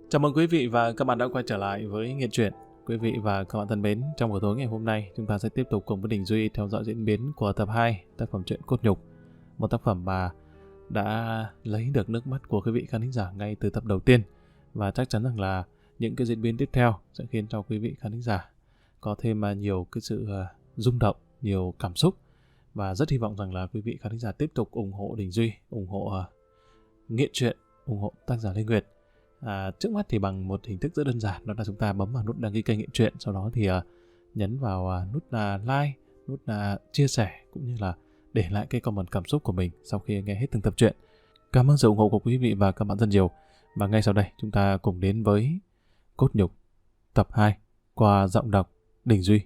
Chào mừng quý vị và các bạn đã quay trở lại với Nghiện Truyện. Quý vị và các bạn thân mến, trong buổi tối ngày hôm nay, chúng ta sẽ tiếp tục cùng với Đình Duy theo dõi diễn biến của tập 2, tác phẩm truyện Cốt Nhục. Một tác phẩm mà đã lấy được nước mắt của quý vị khán thính giả ngay từ tập đầu tiên. Và chắc chắn rằng là những cái diễn biến tiếp theo sẽ khiến cho quý vị khán thính giả có thêm nhiều cái sự rung động, nhiều cảm xúc. Và rất hy vọng rằng là quý vị khán thính giả tiếp tục ủng hộ Đình Duy, ủng hộ Nghiện Truyện, ủng hộ tác giả Lê Nguyệt. Trước mắt thì bằng một hình thức rất đơn giản, đó là chúng ta bấm vào nút đăng ký kênh Nghiện Truyện, sau đó thì nhấn vào nút like, nút chia sẻ cũng như là để lại cái comment cảm xúc của mình sau khi nghe hết từng tập truyện. Cảm ơn sự ủng hộ của quý vị và các bạn rất nhiều. Và ngay sau đây chúng ta cùng đến với Cốt Nhục tập 2 qua giọng đọc Đình Duy.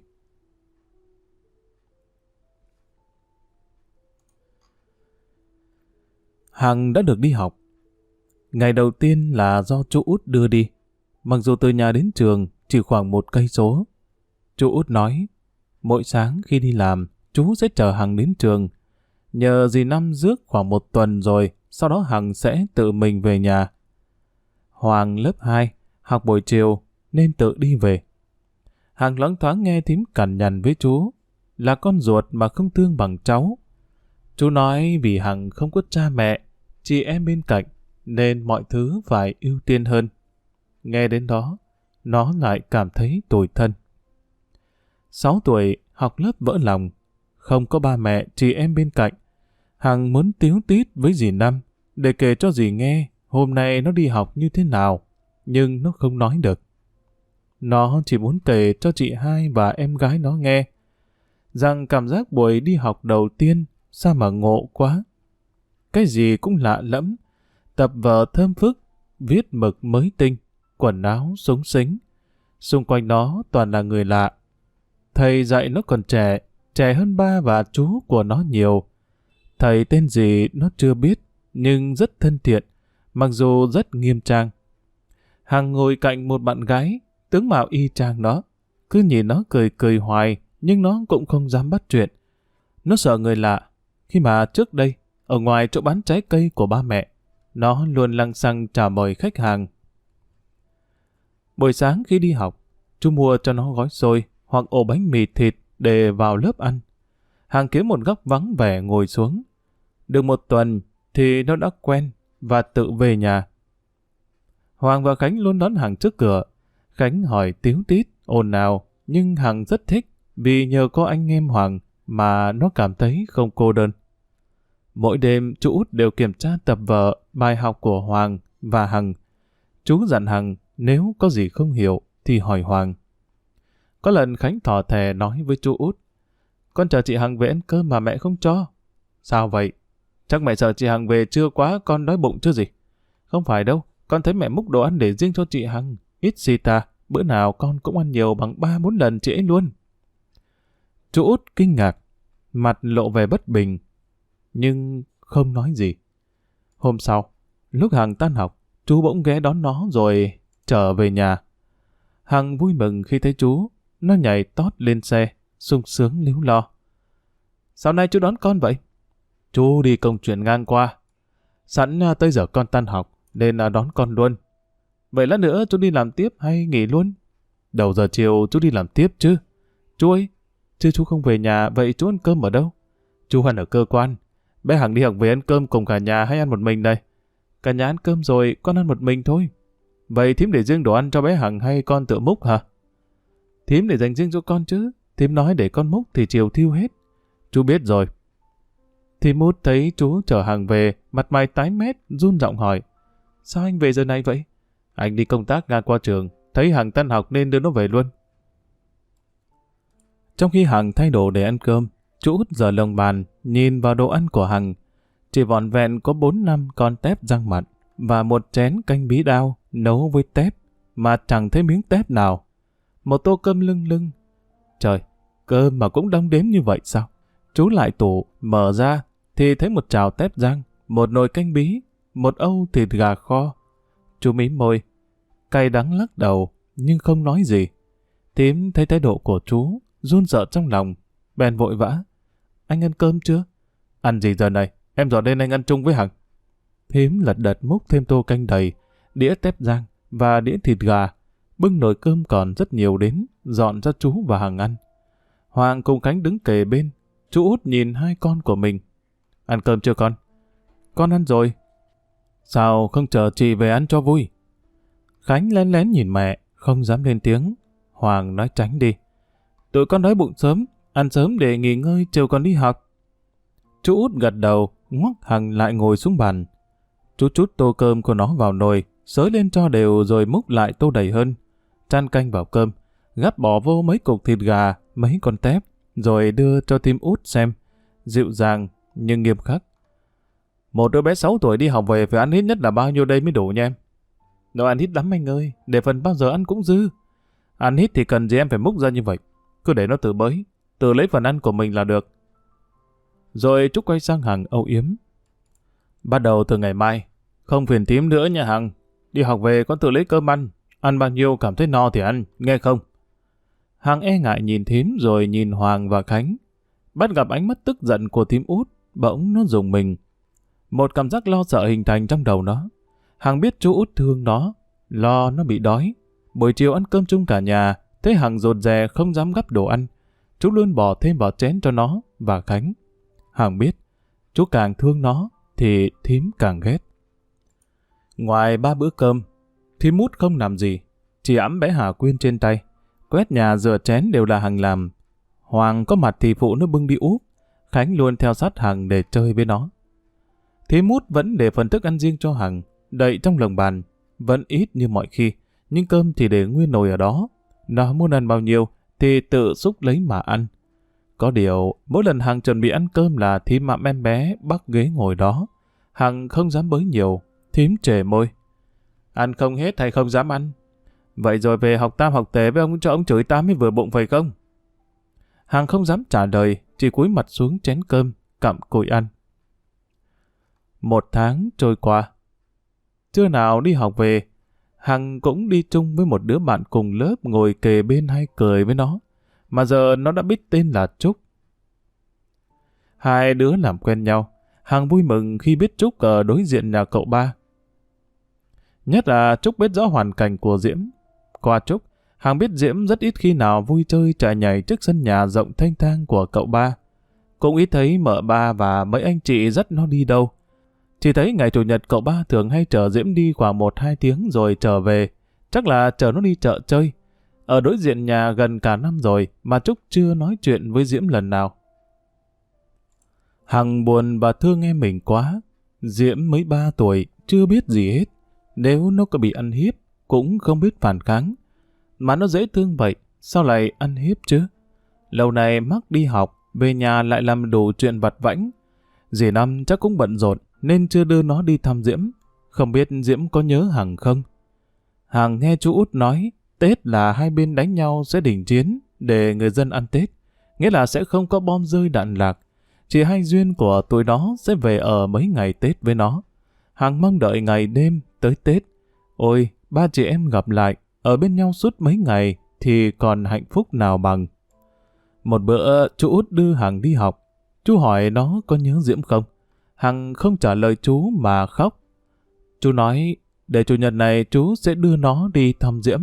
Hằng đã được đi học. Ngày đầu tiên là do chú Út đưa đi, mặc dù từ nhà đến trường chỉ khoảng 1 cây số. Chú Út nói, mỗi sáng khi đi làm, chú sẽ chở Hằng đến trường. Nhờ dì Năm rước khoảng 1 tuần rồi, sau đó Hằng sẽ tự mình về nhà. Hoàng lớp 2, học buổi chiều nên tự đi về. Hằng loáng thoáng nghe thím cằn nhằn với chú, là con ruột mà không thương bằng cháu. Chú nói vì Hằng không có cha mẹ, chị em bên cạnh, nên mọi thứ phải ưu tiên hơn. Nghe đến đó, nó lại cảm thấy tủi thân. 6 tuổi, học lớp vỡ lòng, không có ba mẹ, chị em bên cạnh. Hằng muốn tíu tít với dì Năm, để kể cho dì nghe hôm nay nó đi học như thế nào, nhưng nó không nói được. Nó chỉ muốn kể cho chị hai và em gái nó nghe, rằng cảm giác buổi đi học đầu tiên sao mà ngộ quá. Cái gì cũng lạ lẫm, tập vở thơm phức, viết mực mới tinh, quần áo xúng xính. Xung quanh nó toàn là người lạ. Thầy dạy nó còn trẻ, trẻ hơn ba và chú của nó nhiều. Thầy tên gì nó chưa biết, nhưng rất thân thiện, mặc dù rất nghiêm trang. Hằng ngồi cạnh một bạn gái, tướng mạo y chang nó. Cứ nhìn nó cười cười hoài, nhưng nó cũng không dám bắt chuyện. Nó sợ người lạ, khi mà trước đây, ở ngoài chỗ bán trái cây của ba mẹ, nó luôn lăng xăng chào mời khách hàng. Buổi sáng khi đi học, chú mua cho nó gói xôi hoặc ổ bánh mì thịt để vào lớp ăn. Hằng kiếm một góc vắng vẻ ngồi xuống. Được 1 tuần thì nó đã quen và tự về nhà. Hoàng và Khánh luôn đón Hằng trước cửa. Khánh hỏi tíu tít, ồn ào, nhưng Hằng rất thích vì nhờ có anh em Hoàng mà nó cảm thấy không cô đơn. Mỗi đêm chú Út đều kiểm tra tập vở, bài học của Hoàng và Hằng. Chú dặn Hằng nếu có gì không hiểu thì hỏi Hoàng. Có lần Khánh thỏ thè nói với chú Út, con chờ chị Hằng về ăn cơm mà mẹ không cho. Sao vậy? Chắc mẹ sợ chị Hằng về trưa quá con đói bụng chứ gì. Không phải đâu, con thấy mẹ múc đồ ăn để riêng cho chị Hằng. Ít gì ta, bữa nào con cũng ăn nhiều bằng 3-4 lần chị ấy luôn. Chú Út kinh ngạc, mặt lộ vẻ bất bình, nhưng không nói gì. Hôm sau, lúc Hằng tan học, chú bỗng ghé đón nó rồi trở về nhà. Hằng vui mừng khi thấy chú, nó nhảy tót lên xe, sung sướng líu lo. Sao nay chú đón con vậy? Chú đi công chuyện ngang qua. Sẵn tới giờ con tan học, nên đón con luôn. Vậy lát nữa chú đi làm tiếp hay nghỉ luôn? Đầu giờ chiều chú đi làm tiếp chứ. Chú ơi, chứ chú không về nhà, vậy chú ăn cơm ở đâu? Chú ăn ở cơ quan. Bé Hằng đi học về ăn cơm cùng cả nhà hay ăn một mình đây? Cả nhà ăn cơm rồi, con ăn một mình thôi. Vậy thím để riêng đồ ăn cho bé Hằng hay con tự múc hả? Thím để dành riêng cho con chứ. Thím nói để con múc thì chiều thiêu hết. Chú biết rồi. Thím Út thấy chú chở Hằng về, mặt mày tái mét, run giọng hỏi. Sao anh về giờ này vậy? Anh đi công tác ngang qua trường, thấy Hằng tan học nên đưa nó về luôn. Trong khi Hằng thay đồ để ăn cơm, chú Út giờ lồng bàn, nhìn vào đồ ăn của Hằng. Chỉ vỏn vẹn có 4-5 con tép rang mặn và một chén canh bí đao nấu với tép mà chẳng thấy miếng tép nào. Một tô cơm lưng lưng. Trời, cơm mà cũng đong đếm như vậy sao? Chú lại tủ, mở ra thì thấy một chảo tép rang, một nồi canh bí, một âu thịt gà kho. Chú mím môi, cay đắng lắc đầu nhưng không nói gì. Thím thấy thái độ của chú, run sợ trong lòng, bèn vội vã. Anh ăn cơm chưa? Ăn gì giờ này? Em dọn lên anh ăn chung với Hằng. Thím lật đật múc thêm tô canh đầy, đĩa tép rang, và đĩa thịt gà, bưng nồi cơm còn rất nhiều đến, dọn cho chú và Hằng ăn. Hoàng cùng Khánh đứng kề bên, chú út nhìn hai con của mình. Ăn cơm chưa con? Con ăn rồi. Sao không chờ chị về ăn cho vui? Khánh lén lén nhìn mẹ, không dám lên tiếng. Hoàng nói tránh đi. Tụi con đói bụng sớm, ăn sớm để nghỉ ngơi chiều còn đi học. Chú út gật đầu, ngoắc Hằng lại ngồi xuống bàn. Chú trút tô cơm của nó vào nồi, xới lên cho đều rồi múc lại tô đầy hơn. Chan canh vào cơm, gắp bỏ vô mấy cục thịt gà, mấy con tép, rồi đưa cho Thím Út xem. Dịu dàng nhưng nghiêm khắc. Một đứa bé 6 tuổi đi học về phải ăn ít nhất là bao nhiêu đây mới đủ nha em? Nó ăn ít lắm anh ơi, để phần bao giờ ăn cũng dư. Ăn ít thì cần gì em phải múc ra như vậy. Cứ để nó tự bới, tự lấy phần ăn của mình là được. Rồi Trúc quay sang Hằng âu yếm. Bắt đầu từ ngày mai, không phiền Thím nữa nha Hằng. Đi học về con tự lấy cơm ăn bao nhiêu cảm thấy no thì ăn, nghe không? Hằng e ngại nhìn Thím rồi nhìn Hoàng và Khánh. Bắt gặp ánh mắt tức giận của Thím Út, bỗng nó rùng mình. Một cảm giác lo sợ hình thành trong đầu nó. Hằng biết chú Út thương nó, lo nó bị đói. Buổi chiều ăn cơm chung cả nhà, thấy Hằng rụt rè không dám gắp đồ ăn. Chú luôn bỏ thêm vào chén cho nó và Khánh. Hằng biết, chú càng thương nó thì Thím càng ghét. Ngoài 3 bữa cơm, Thím Út không làm gì, chỉ ẵm bé Hà Quyên trên tay. Quét nhà rửa chén đều là Hằng làm. Hoàng có mặt thì phụ nó bưng đi úp. Khánh luôn theo sát Hằng để chơi với nó. Thím Út vẫn để phần thức ăn riêng cho Hằng, đậy trong lồng bàn, vẫn ít như mọi khi, nhưng cơm thì để nguyên nồi ở đó. Nó muốn ăn bao nhiêu thì tự xúc lấy mà ăn. Có điều, mỗi lần Hằng chuẩn bị ăn cơm là Thím mạm em bé bắt ghế ngồi đó. Hằng không dám bới nhiều, Thím trề môi. Ăn không hết hay không dám ăn? Vậy rồi về học tam học tề với ông cho ông chửi ta mới vừa bụng phải không? Hằng không dám trả lời, chỉ cúi mặt xuống chén cơm, cặm cụi ăn. 1 tháng trôi qua. Trưa nào đi học về, Hằng cũng đi chung với một đứa bạn cùng lớp ngồi kề bên hay cười với nó, mà giờ nó đã biết tên là Trúc. Hai đứa làm quen nhau, Hằng vui mừng khi biết Trúc ở đối diện nhà cậu ba. Nhất là Trúc biết rõ hoàn cảnh của Diễm. Qua Trúc, Hằng biết Diễm rất ít khi nào vui chơi chạy nhảy trước sân nhà rộng thênh thang của cậu ba. Cũng ít thấy mợ ba và mấy anh chị dắt nó đi đâu. Chỉ thấy ngày Chủ nhật cậu ba thường hay chở Diễm đi khoảng 1-2 tiếng rồi trở về. Chắc là chở nó đi chợ chơi. Ở đối diện nhà gần cả năm rồi mà Trúc chưa nói chuyện với Diễm lần nào. Hằng buồn và thương em mình quá. Diễm mới 3 tuổi, chưa biết gì hết. Nếu nó có bị ăn hiếp, cũng không biết phản kháng. Mà nó dễ thương vậy, sao lại ăn hiếp chứ? Lâu nay mắc đi học, về nhà lại làm đủ chuyện vặt vãnh. Dì Năm chắc cũng bận rộn, nên chưa đưa nó đi thăm Diễm. Không biết Diễm có nhớ Hằng không? Hằng nghe chú Út nói, Tết là hai bên đánh nhau sẽ đình chiến để người dân ăn Tết. Nghĩa là sẽ không có bom rơi đạn lạc. Chỉ hai duyên của tụi nó sẽ về ở mấy ngày Tết với nó. Hằng mong đợi ngày đêm tới Tết. Ôi, ba chị em gặp lại, ở bên nhau suốt mấy ngày thì còn hạnh phúc nào bằng. Một bữa chú Út đưa Hằng đi học. Chú hỏi nó có nhớ Diễm không? Hằng không trả lời chú mà khóc. Chú nói, để Chủ nhật này chú sẽ đưa nó đi thăm Diễm.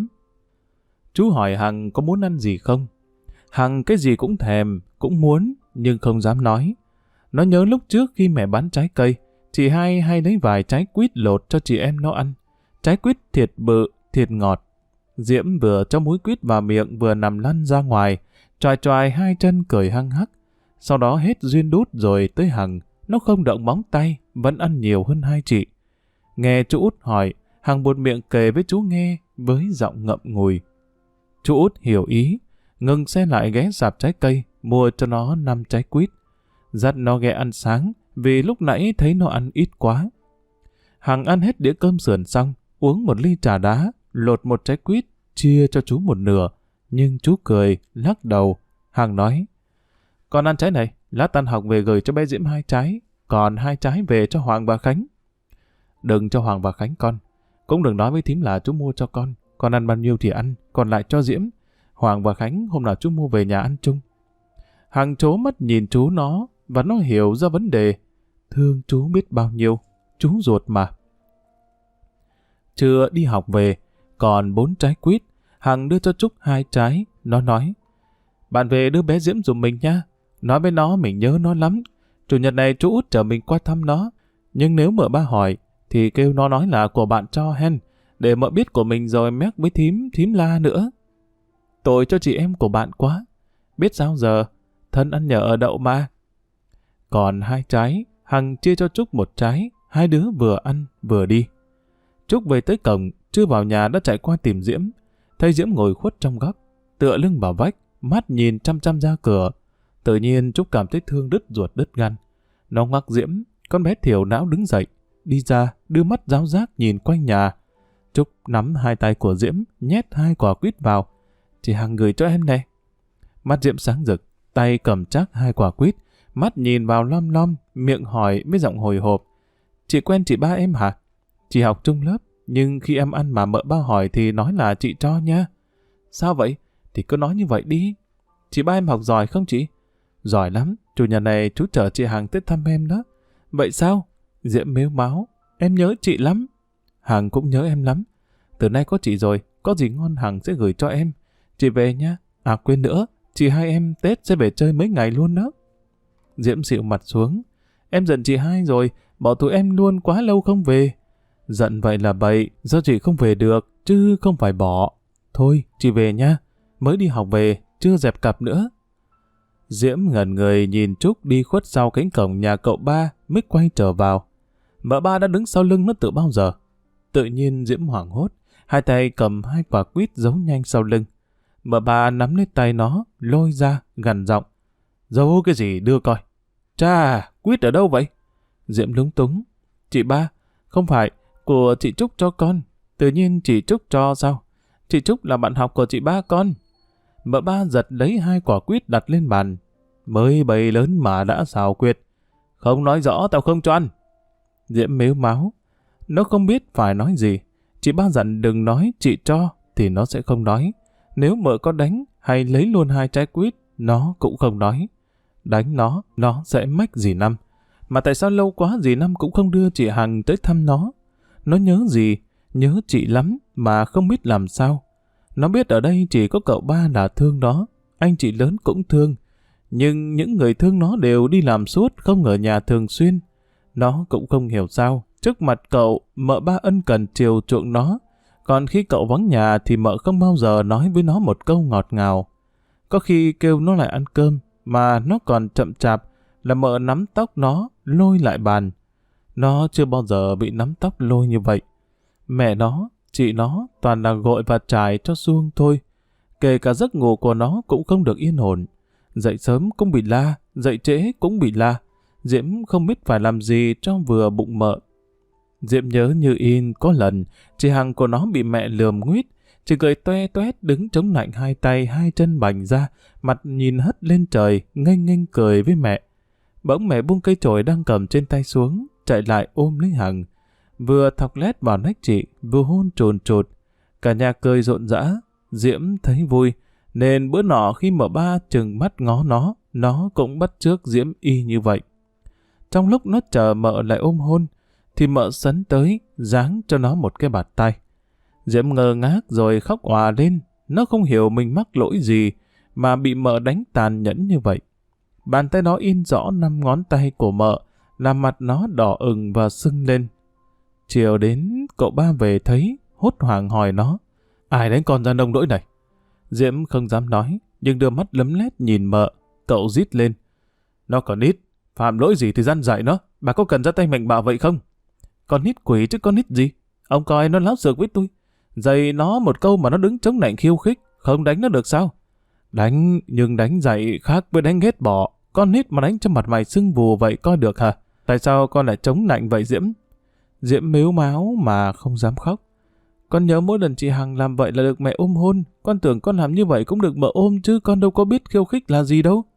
Chú hỏi Hằng có muốn ăn gì không? Hằng cái gì cũng thèm, cũng muốn, nhưng không dám nói. Nó nhớ lúc trước khi mẹ bán trái cây, chị hai hay lấy vài trái quýt lột cho chị em nó ăn. Trái quýt thiệt bự, thiệt ngọt. Diễm vừa cho múi quýt vào miệng vừa nằm lăn ra ngoài, choài choài hai chân cười hăng hắc. Sau đó hết duyên đút rồi tới Hằng, nó không động móng tay, vẫn ăn nhiều hơn hai chị. Nghe chú Út hỏi, Hằng buột miệng kể với chú nghe với giọng ngậm ngùi. Chú Út hiểu ý, ngừng xe lại ghé sạp trái cây, mua cho nó 5 trái quýt. Dắt nó ghé ăn sáng, vì lúc nãy thấy nó ăn ít quá. Hằng ăn hết đĩa cơm sườn xong, uống một ly trà đá, lột một trái quýt, chia cho chú một nửa. Nhưng chú cười, lắc đầu. Hằng nói, con ăn trái này, lát tan học về gửi cho bé Diễm 2 trái, còn 2 trái về cho Hoàng và Khánh. Đừng cho Hoàng và Khánh con, cũng đừng nói với thím là chú mua cho con ăn bao nhiêu thì ăn, còn lại cho Diễm. Hoàng và Khánh hôm nào chú mua về nhà ăn chung. Hằng trố mắt nhìn chú nó, và nó hiểu ra vấn đề. Thương chú biết bao nhiêu, chú ruột mà. Trưa đi học về, còn 4 trái quýt. Hằng đưa cho Trúc 2 trái. Nó nói, bạn về đưa bé Diễm giùm mình nha. Nói với nó mình nhớ nó lắm. Chủ nhật này chú út chở mình qua thăm nó. Nhưng nếu mợ ba hỏi, thì kêu nó nói là của bạn cho hen. Để mợ biết của mình rồi méc với thím la nữa. Tội cho chị em của bạn quá. Biết sao giờ, thân ăn nhờ ở đậu mà. Còn 2 trái, Hằng chia cho Trúc 1 trái. Hai đứa vừa ăn vừa đi. Trúc về tới cổng, chưa vào nhà đã chạy qua tìm Diễm. Thấy Diễm ngồi khuất trong góc, tựa lưng vào vách, mắt nhìn chăm chăm ra cửa. Tự nhiên Trúc cảm thấy thương đứt ruột đứt gan. Nó ngoắc Diễm, con bé thiểu não đứng dậy, đi ra, đưa mắt giáo giác nhìn quanh nhà. Trúc nắm 2 tay của Diễm, nhét 2 quả quýt vào. Chị Hằng gửi cho em nè. Mắt Diễm sáng rực, tay cầm chắc 2 quả quýt, mắt nhìn vào lom lom, miệng hỏi với giọng hồi hộp. Chị quen chị ba em hả? Chị học chung lớp, nhưng khi em ăn mà mợ ba hỏi thì nói là chị cho nha. Sao vậy? Thì cứ nói như vậy đi. Chị ba em học giỏi không chị? Giỏi lắm, chủ nhật này chú chở chị Hằng tới thăm em đó. Vậy sao? Diễm mếu máo. Em nhớ chị lắm. Hằng cũng nhớ em lắm. Từ nay có chị rồi, có gì ngon Hằng sẽ gửi cho em. Chị về nha. À quên nữa, chị hai em Tết sẽ về chơi mấy ngày luôn đó. Diễm xịu mặt xuống. Em giận chị hai rồi, bỏ tụi em luôn quá lâu không về. Giận vậy là bậy, do chị không về được, chứ không phải bỏ. Thôi, chị về nha. Mới đi học về, chưa dẹp cặp nữa. Diễm ngẩn người nhìn Trúc đi khuất sau cánh cổng nhà cậu ba mới quay trở vào. Mợ ba đã đứng sau lưng nó từ bao giờ. Tự nhiên Diễm hoảng hốt, 2 tay cầm 2 quả quýt giấu nhanh sau lưng. Mợ ba nắm lấy tay nó, lôi ra, gằn giọng. Giấu cái gì đưa coi. Chà, quýt ở đâu vậy? Diễm lúng túng. Chị ba, không phải, của chị Trúc cho con. Tự nhiên chị Trúc cho sao? Chị Trúc là bạn học của chị ba con. Mợ ba giật lấy 2 quả quýt đặt lên bàn. Mới bầy lớn mà đã xào quyệt. Không nói rõ tao không cho ăn. Diễm mếu máo. Nó không biết phải nói gì. Chị ba dặn đừng nói chị cho thì nó sẽ không nói. Nếu mợ có đánh hay lấy luôn 2 trái quýt, nó cũng không nói. Đánh nó sẽ mách dì Năm. Mà tại sao lâu quá dì Năm cũng không đưa chị Hằng tới thăm nó? Nó nhớ gì? Nhớ chị lắm mà không biết làm sao. Nó biết ở đây chỉ có cậu ba là thương nó, anh chị lớn cũng thương. Nhưng những người thương nó đều đi làm suốt, không ở nhà thường xuyên. Nó cũng không hiểu sao, trước mặt cậu, mợ ba ân cần chiều chuộng nó. Còn khi cậu vắng nhà thì mợ không bao giờ nói với nó một câu ngọt ngào. Có khi kêu nó lại ăn cơm, mà nó còn chậm chạp, là mợ nắm tóc nó, lôi lại bàn. Nó chưa bao giờ bị nắm tóc lôi như vậy. Mẹ nó, chị nó toàn là gội và trải cho suông thôi. Kể cả giấc ngủ của nó cũng không được yên ổn. Dậy sớm cũng bị la, dậy trễ cũng bị la. Diễm không biết phải làm gì cho vừa bụng mợ. Diễm nhớ như in có lần, chị Hằng của nó bị mẹ lườm nguýt. Chị cười toe toét đứng chống nạnh 2 tay 2 chân bành ra, mặt nhìn hất lên trời, nghênh nghênh cười với mẹ. Bỗng mẹ buông cây chổi đang cầm trên tay xuống, chạy lại ôm lấy Hằng. Vừa thọc lét vào nách chị, vừa hôn trồn trột. Cả nhà cười rộn rã. Diễm thấy vui, nên bữa nọ khi mợ ba chừng mắt ngó nó cũng bắt chước Diễm y như vậy. Trong lúc nó chờ mợ lại ôm hôn, thì mợ sấn tới, giáng cho nó một cái bạt tay. Diễm ngơ ngác rồi khóc òa lên. Nó không hiểu mình mắc lỗi gì mà bị mợ đánh tàn nhẫn như vậy. Bàn tay nó in rõ 5 ngón tay của mợ, làm mặt nó đỏ ửng và sưng lên. Chiều đến, cậu ba về thấy, hốt hoảng hỏi nó. Ai đánh con ra nông nỗi này? Diễm không dám nói, nhưng đưa mắt lấm lét nhìn mợ. Cậu rít lên. Nó còn ít, phạm lỗi gì thì dăn dạy nó. Bà có cần ra tay mạnh bạo vậy không? Con nít quỷ chứ con nít gì? Ông coi nó láo xược với tôi. Dạy nó một câu mà nó đứng chống nạnh khiêu khích, không đánh nó được sao? Đánh, nhưng đánh dạy khác với đánh ghét bỏ. Con nít mà đánh cho mặt mày sưng vù vậy coi được hả? Tại sao con lại chống nạnh vậy Diễm? Diễm mếu máo mà không dám khóc. Con nhớ mỗi lần chị Hằng làm vậy là được mẹ ôm hôn. Con tưởng con làm như vậy cũng được mẹ ôm chứ con đâu có biết khiêu khích là gì đâu.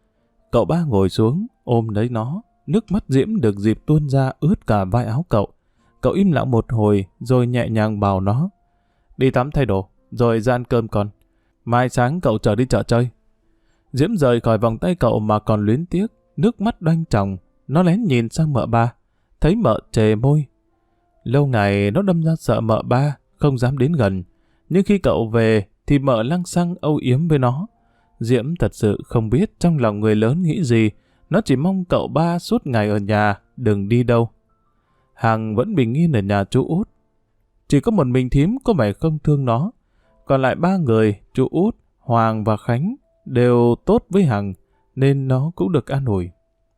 Cậu ba ngồi xuống, ôm lấy nó. Nước mắt Diễm được dịp tuôn ra ướt cả vai áo cậu. Cậu im lặng một hồi rồi nhẹ nhàng bảo nó. Đi tắm thay đồ, rồi ra ăn cơm con. Mai sáng cậu chở đi chợ chơi. Diễm rời khỏi vòng tay cậu mà còn luyến tiếc, nước mắt đoanh tròng. Nó lén nhìn sang mợ ba, thấy mợ chề môi. Lâu ngày nó đâm ra sợ mợ ba, không dám đến gần. Nhưng khi cậu về thì mợ lăng xăng âu yếm với nó. Diễm thật sự không biết trong lòng người lớn nghĩ gì, nó chỉ mong cậu ba suốt ngày ở nhà, đừng đi đâu. Hằng vẫn bình yên ở nhà chú út. Chỉ có một mình thím có vẻ không thương nó. Còn lại 3 người, chú út, Hoàng và Khánh, đều tốt với Hằng, nên nó cũng được an ủi.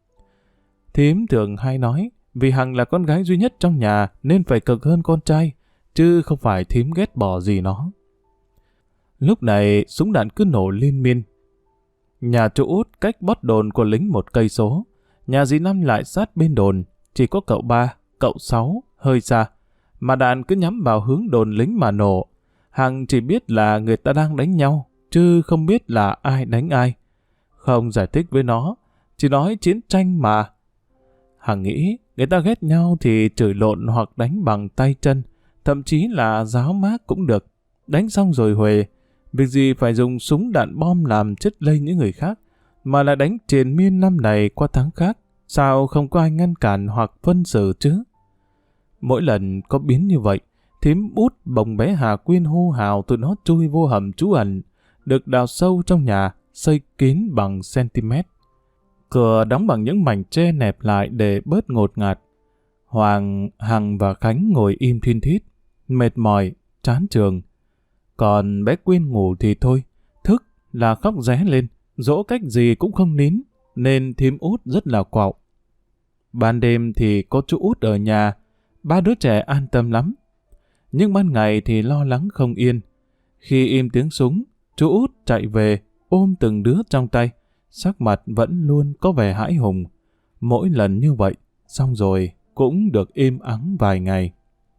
Thím thường hay nói, vì Hằng là con gái duy nhất trong nhà nên phải cực hơn con trai, chứ không phải thím ghét bỏ gì nó. Lúc này súng đạn cứ nổ liên miên. Nhà chú út cách bót đồn của lính 1 cây số, nhà dì Năm lại sát bên đồn, chỉ có cậu ba, cậu Sáu hơi xa, mà đạn cứ nhắm vào hướng đồn lính mà nổ. Hằng chỉ biết là người ta đang đánh nhau, chứ không biết là ai đánh ai. Không giải thích với nó, chỉ nói chiến tranh mà. Hằng nghĩ người ta ghét nhau thì chửi lộn hoặc đánh bằng tay chân, thậm chí là giáo mác cũng được. Đánh xong rồi huề, việc gì phải dùng súng đạn bom làm chất lây những người khác, mà lại đánh triền miên năm này qua tháng khác. Sao không có ai ngăn cản hoặc phân xử chứ? Mỗi lần có biến như vậy, thím Út bồng bé Hà Quyên hô hào tụi nó chui vô hầm trú ẩn, được đào sâu trong nhà, xây kín bằng cm. Cửa đóng bằng những mảnh tre nẹp lại để bớt ngột ngạt. Hoàng, Hằng và Khánh ngồi im thin thít, mệt mỏi, chán trường. Còn bé Quyên ngủ thì thôi, thức là khóc ré lên, dỗ cách gì cũng không nín, nên thím Út rất là quạo. Ban đêm thì có chú Út ở nhà, 3 đứa trẻ an tâm lắm. Nhưng ban ngày thì lo lắng không yên. Khi im tiếng súng, chú Út chạy về, ôm từng đứa trong tay, sắc mặt vẫn luôn có vẻ hãi hùng. Mỗi lần như vậy, xong rồi cũng được êm ắng vài ngày.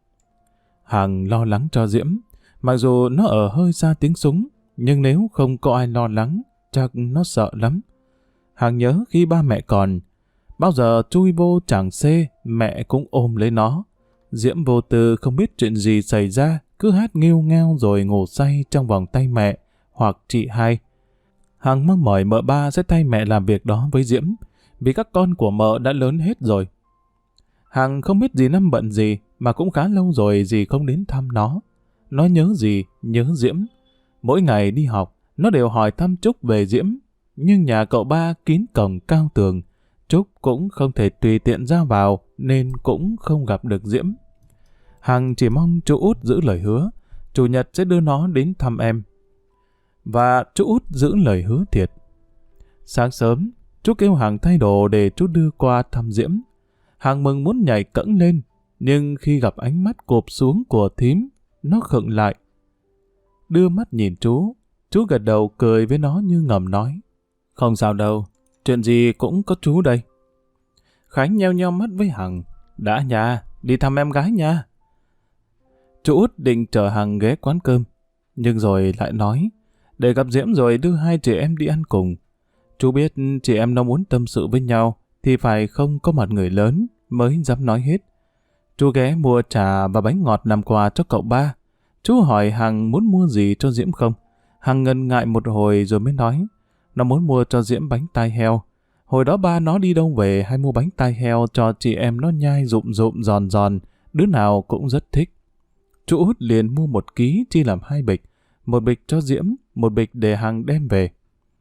Hằng lo lắng cho Diễm, mặc dù nó ở hơi xa tiếng súng, nhưng nếu không có ai lo lắng, chắc nó sợ lắm. Hằng nhớ khi ba mẹ còn, bao giờ chui vô chẳng xê, mẹ cũng ôm lấy nó. Diễm vô tư không biết chuyện gì xảy ra, cứ hát nghêu ngao rồi ngủ say trong vòng tay mẹ hoặc chị hai. Hằng mong mỏi mợ ba sẽ thay mẹ làm việc đó với Diễm, vì các con của mợ đã lớn hết rồi. Hằng không biết dì Năm bận gì, mà cũng khá lâu rồi dì không đến thăm nó. Nó nhớ gì, nhớ Diễm. Mỗi ngày đi học, nó đều hỏi thăm Trúc về Diễm, nhưng nhà cậu ba kín cổng cao tường, Trúc cũng không thể tùy tiện ra vào nên cũng không gặp được Diễm. Hằng chỉ mong chú Út giữ lời hứa, Chủ nhật sẽ đưa nó đến thăm em. Và chú Út giữ lời hứa thiệt. Sáng sớm, chú kêu Hằng thay đồ để chú đưa qua thăm Diễm. Hằng mừng muốn nhảy cẫng lên, nhưng khi gặp ánh mắt cụp xuống của thím, nó khựng lại. Đưa mắt nhìn chú gật đầu cười với nó như ngầm nói. Không sao đâu, chuyện gì cũng có chú đây. Khánh nheo nheo mắt với Hằng. Đã nha, đi thăm em gái nha. Chú Út định chở Hằng ghé quán cơm, nhưng rồi lại nói, để gặp Diễm rồi đưa 2 chị em đi ăn cùng. Chú biết chị em nó muốn tâm sự với nhau, thì phải không có mặt người lớn mới dám nói hết. Chú ghé mua trà và bánh ngọt làm quà cho cậu ba. Chú hỏi Hằng muốn mua gì cho Diễm không. Hằng ngần ngại một hồi rồi mới nói, nó muốn mua cho Diễm bánh tai heo. Hồi đó ba nó đi đâu về hay mua bánh tai heo cho chị em nó nhai rụm rụm giòn giòn, đứa nào cũng rất thích. Chú Út liền mua 1 ký chia làm 2 bịch, 1 bịch cho Diễm, 1 bịch để Hằng đem về.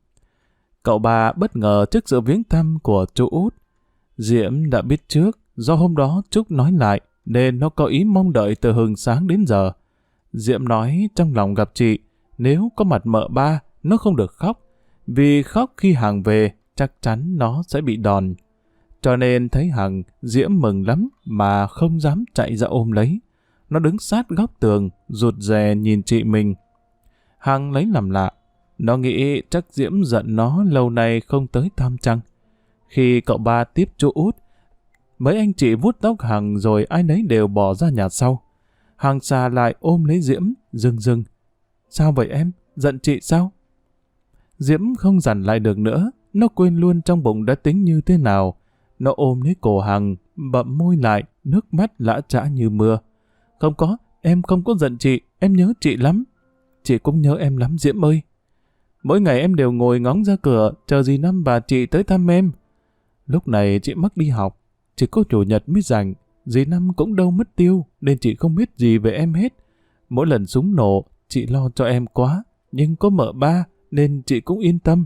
Cậu ba bất ngờ trước sự viếng thăm của chú Út. Diễm đã biết trước, do hôm đó Trúc nói lại, nên nó có ý mong đợi từ hừng sáng đến giờ. Diễm nói trong lòng gặp chị, nếu có mặt mợ ba, nó không được khóc, vì khóc khi Hằng về, chắc chắn nó sẽ bị đòn. Cho nên thấy Hằng, Diễm mừng lắm mà không dám chạy ra ôm lấy. Nó đứng sát góc tường, rụt rè nhìn chị mình. Hằng lấy làm lạ, nó nghĩ chắc Diễm giận nó lâu nay không tới thăm chăng. Khi cậu ba tiếp chú Út, mấy anh chị vuốt tóc Hằng rồi ai nấy đều bỏ ra nhà sau. Hằng xà lại ôm lấy Diễm, rưng rưng. Sao vậy em? Giận chị sao? Diễm không dằn lại được nữa, nó quên luôn trong bụng đã tính như thế nào. Nó ôm lấy cổ Hằng, bậm môi lại, nước mắt lã chã như mưa. Không có, em không có giận chị, em nhớ chị lắm. Chị cũng nhớ em lắm Diễm ơi. Mỗi ngày em đều ngồi ngóng ra cửa, chờ dì Năm và chị tới thăm em. Lúc này chị mắc đi học, chỉ có chủ nhật mới rảnh, dì Năm cũng đâu mất tiêu, nên chị không biết gì về em hết. Mỗi lần súng nổ, chị lo cho em quá, nhưng có mợ ba nên chị cũng yên tâm.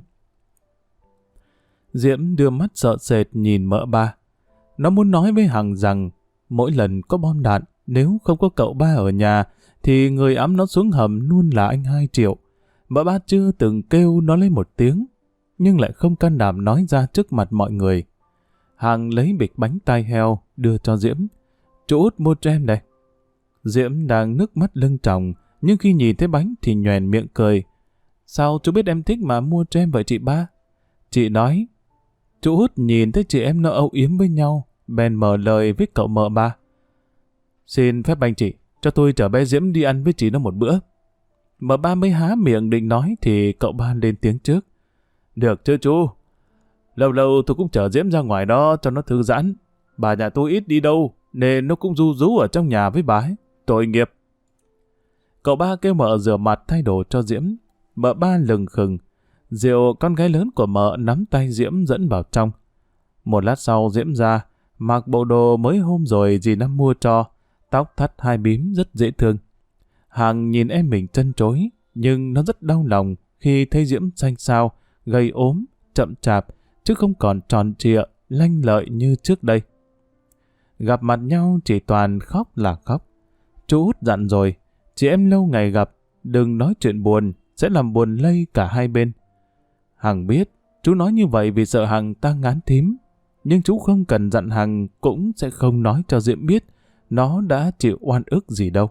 Diễm đưa mắt sợ sệt nhìn mợ ba. Nó muốn nói với Hằng rằng mỗi lần có bom đạn, nếu không có cậu ba ở nhà thì người ẵm nó xuống hầm luôn là anh 2 triệu. Mợ ba chưa từng kêu nó lên một tiếng, nhưng lại không can đảm nói ra trước mặt mọi người. Hằng lấy bịch bánh tai heo đưa cho Diễm. Chú Út mua cho em đây. Diễm đang nước mắt lưng tròng, nhưng khi nhìn thấy bánh thì nhoẻn miệng cười. Sao chú biết em thích mà mua cho em vậy chị ba? Chị nói. Chú Út nhìn thấy chị em nó âu yếm với nhau, bèn mở lời với cậu mợ ba. Xin phép anh chị, cho tôi chở bé Diễm đi ăn với chị nó một bữa. Mợ ba mới há miệng định nói thì cậu ba lên tiếng trước. Được chứ chú. Lâu lâu tôi cũng chở Diễm ra ngoài đó cho nó thư giãn. Bà nhà tôi ít đi đâu, nên nó cũng ru rú ở trong nhà với bà ấy. Tội nghiệp. Cậu ba kêu mợ rửa mặt thay đồ cho Diễm. Mợ ba lừng khừng. Diệu, con gái lớn của mợ, nắm tay Diễm dẫn vào trong. Một lát sau Diễm ra, mặc bộ đồ mới hôm rồi dì Năm mua cho, tóc thắt 2 bím rất dễ thương. Hằng nhìn em mình trân trối, nhưng nó rất đau lòng khi thấy Diễm xanh xao, gầy ốm, chậm chạp, chứ không còn tròn trịa, lanh lợi như trước đây. Gặp mặt nhau chỉ toàn khóc là khóc. Chú Út dặn rồi, chị em lâu ngày gặp, đừng nói chuyện buồn, sẽ làm buồn lây cả hai bên. Hằng biết, chú nói như vậy vì sợ Hằng ta ngán thím, nhưng chú không cần dặn Hằng cũng sẽ không nói cho Diễm biết nó đã chịu oan ức gì đâu.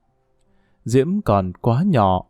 Diễm còn quá nhỏ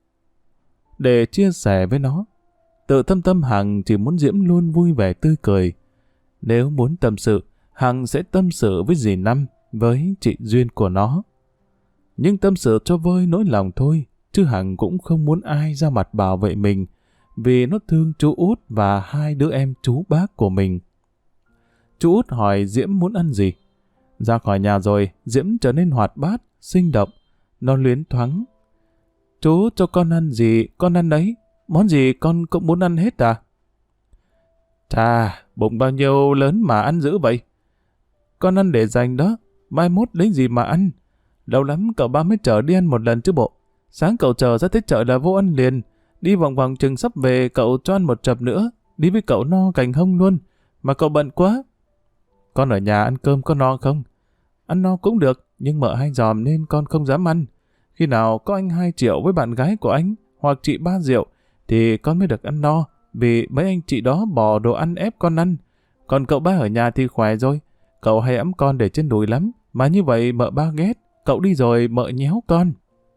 để chia sẻ với nó. Tự tâm Hằng chỉ muốn Diễm luôn vui vẻ tươi cười. Nếu muốn tâm sự, Hằng sẽ tâm sự với dì Năm, với chị Duyên của nó. Nhưng tâm sự cho vơi nỗi lòng thôi, chứ Hằng cũng không muốn ai ra mặt bảo vệ mình, vì nó thương chú Út và 2 đứa em chú bác của mình. Chú Út hỏi Diễm muốn ăn gì. Ra khỏi nhà rồi, Diễm trở nên hoạt bát, sinh động. Nó luyến thoáng. Chú cho con ăn gì, con ăn đấy. Món gì con cũng muốn ăn hết à? Chà, bụng bao nhiêu lớn mà ăn dữ vậy? Con ăn để dành đó, mai mốt lấy gì mà ăn? Lâu lắm cậu ba mới chở đi ăn một lần chứ bộ. Sáng cậu chờ ra tới chợ là vô ăn liền. Đi vòng vòng chừng sắp về cậu cho ăn một chập nữa. Đi với cậu no cành hông luôn. Mà cậu bận quá. Con ở nhà ăn cơm có no không? Ăn no cũng được, nhưng mợ hay dòm nên con không dám ăn. Khi nào có anh 2 triệu với bạn gái của anh, hoặc chị 3 Diệu, thì con mới được ăn no, vì mấy anh chị đó bỏ đồ ăn ép con ăn. Còn cậu ba ở nhà thì khỏe rồi. Cậu hay ẵm con để trên đùi lắm, mà như vậy mợ ba ghét. Cậu đi rồi mợ nhéo con.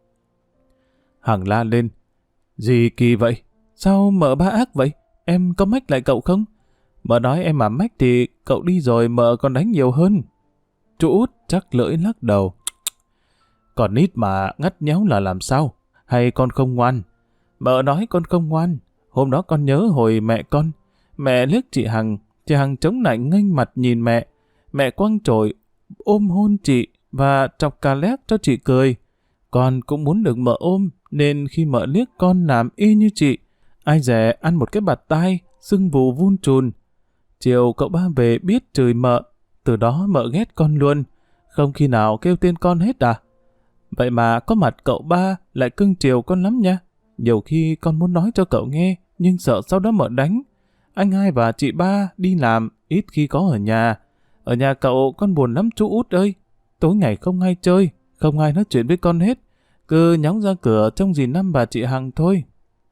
Hằng la lên. Gì kỳ vậy? Sao mợ ba ác vậy? Em có mách lại cậu không? Mợ nói em mà mách thì cậu đi rồi mợ còn đánh nhiều hơn. Chú Út chắc lưỡi lắc đầu. Còn nít mà ngắt nhéo là làm sao? Hay con không ngoan? Mợ nói con không ngoan. Hôm đó con nhớ hồi mẹ liếc chị Hằng chống nạnh nghênh mặt nhìn mẹ. Mẹ quăng chổi ôm hôn chị và chọc cà lét cho chị cười. Con cũng muốn được mợ ôm, nên khi mợ liếc con làm y như chị. Ai dè ăn một cái bạt tai, sưng vù vun trùn. Chiều cậu ba về biết chửi mợ, từ đó mợ ghét con luôn, không khi nào kêu tên con hết à? Vậy mà có mặt cậu ba lại cưng chiều con lắm nha. Nhiều khi con muốn nói cho cậu nghe, nhưng sợ sau đó mợ đánh. Anh 2 và chị 3 đi làm, ít khi có ở nhà. Ở nhà cậu con buồn lắm chú Út ơi. Tối ngày không hay chơi, không ai nói chuyện với con hết. Cứ nhóng ra cửa trông dì Năm và chị Hằng thôi.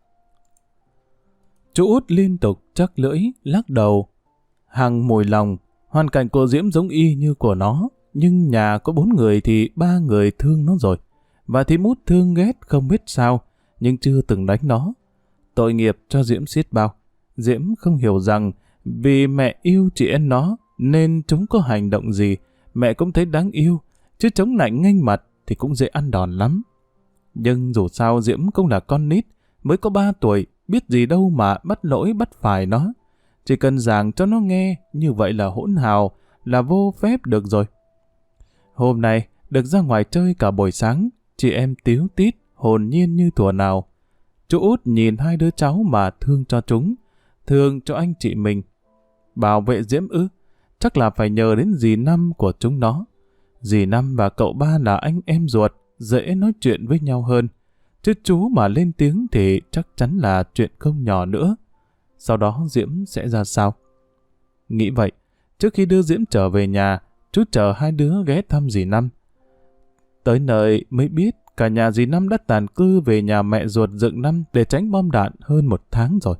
Chú Út liên tục chắc lưỡi, lắc đầu. Hằng mùi lòng, hoàn cảnh của Diễm giống y như của nó. Nhưng nhà có 4 người thì 3 người thương nó rồi. Và thím Út thương ghét không biết sao, nhưng chưa từng đánh nó. Tội nghiệp cho Diễm xiết bao. Diễm không hiểu rằng vì mẹ yêu chị em nó nên chúng có hành động gì mẹ cũng thấy đáng yêu, chứ chống nạnh nghênh mặt thì cũng dễ ăn đòn lắm. Nhưng dù sao Diễm cũng là con nít, mới có 3 tuổi, biết gì đâu mà bắt lỗi bắt phải nó. Chỉ cần giảng cho nó nghe, như vậy là hỗn hào, là vô phép được rồi. Hôm nay, được ra ngoài chơi cả buổi sáng, chị em tíu tít, hồn nhiên như thuở nào. Chú Út nhìn 2 đứa cháu mà thương cho chúng, thương cho anh chị mình. Bảo vệ Diễm ư? Chắc là phải nhờ đến dì Năm của chúng nó. Dì Năm và cậu ba là anh em ruột, dễ nói chuyện với nhau hơn. Chứ chú mà lên tiếng thì chắc chắn là chuyện không nhỏ nữa. Sau đó Diễm sẽ ra sao? Nghĩ vậy, trước khi đưa Diễm trở về nhà, chú chờ hai đứa ghé thăm dì Năm. Tới nơi mới biết cả nhà dì Năm đã tản cư về nhà mẹ ruột dựng Năm để tránh bom đạn hơn 1 tháng rồi.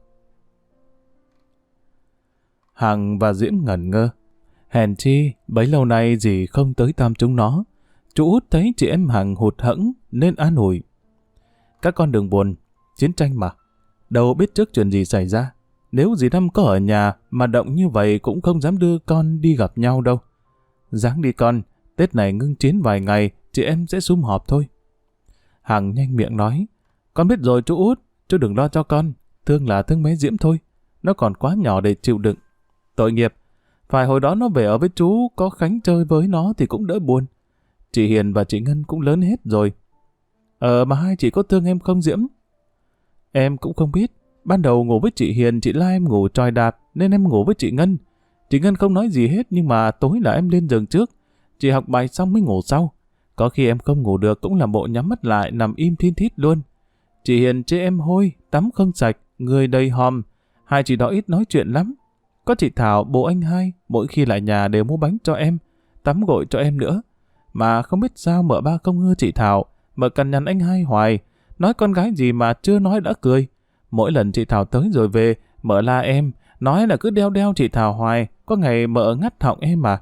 Hằng và Diễm ngẩn ngơ. Hèn chi, bấy lâu nay dì không tới thăm chúng nó. Chú Út thấy chị em Hằng hụt hẫng nên an ủi. Các con đừng buồn, chiến tranh mà. Đâu biết trước chuyện gì xảy ra. Nếu dì Năm có ở nhà mà động như vậy cũng không dám đưa con đi gặp nhau đâu. Ráng đi con, Tết này ngưng chiến vài ngày, chị em sẽ sum họp thôi. Hằng nhanh miệng nói, con biết rồi chú Út, chú đừng lo cho con, thương là thương bé Diễm thôi. Nó còn quá nhỏ để chịu đựng. Tội nghiệp, phải hồi đó nó về ở với chú, có Khánh chơi với nó thì cũng đỡ buồn. Chị Hiền và chị Ngân cũng lớn hết rồi. Mà hai chị có thương em không Diễm? Em cũng không biết. Ban đầu ngủ với chị Hiền, chị la em ngủ tròi đạp, nên em ngủ với chị Ngân. Chị Ngân không nói gì hết, nhưng mà tối là em lên giường trước. Chị học bài xong mới ngủ sau. Có khi em không ngủ được cũng làm bộ nhắm mắt lại, nằm im thin thít luôn. Chị Hiền chê em hôi, tắm không sạch, người đầy hòm. Hai chị đó ít nói chuyện lắm. Có chị Thảo, bố anh hai, mỗi khi lại nhà đều mua bánh cho em, tắm gội cho em nữa. Mà không biết sao mợ ba không ưa chị Thảo, mợ cằn nhằn anh hai hoài, nói con gái gì mà chưa nói đã cười. Mỗi lần chị Thảo tới rồi về, mợ la em, nói là cứ đeo đeo chị Thảo hoài, có ngày mợ ngắt họng em mà.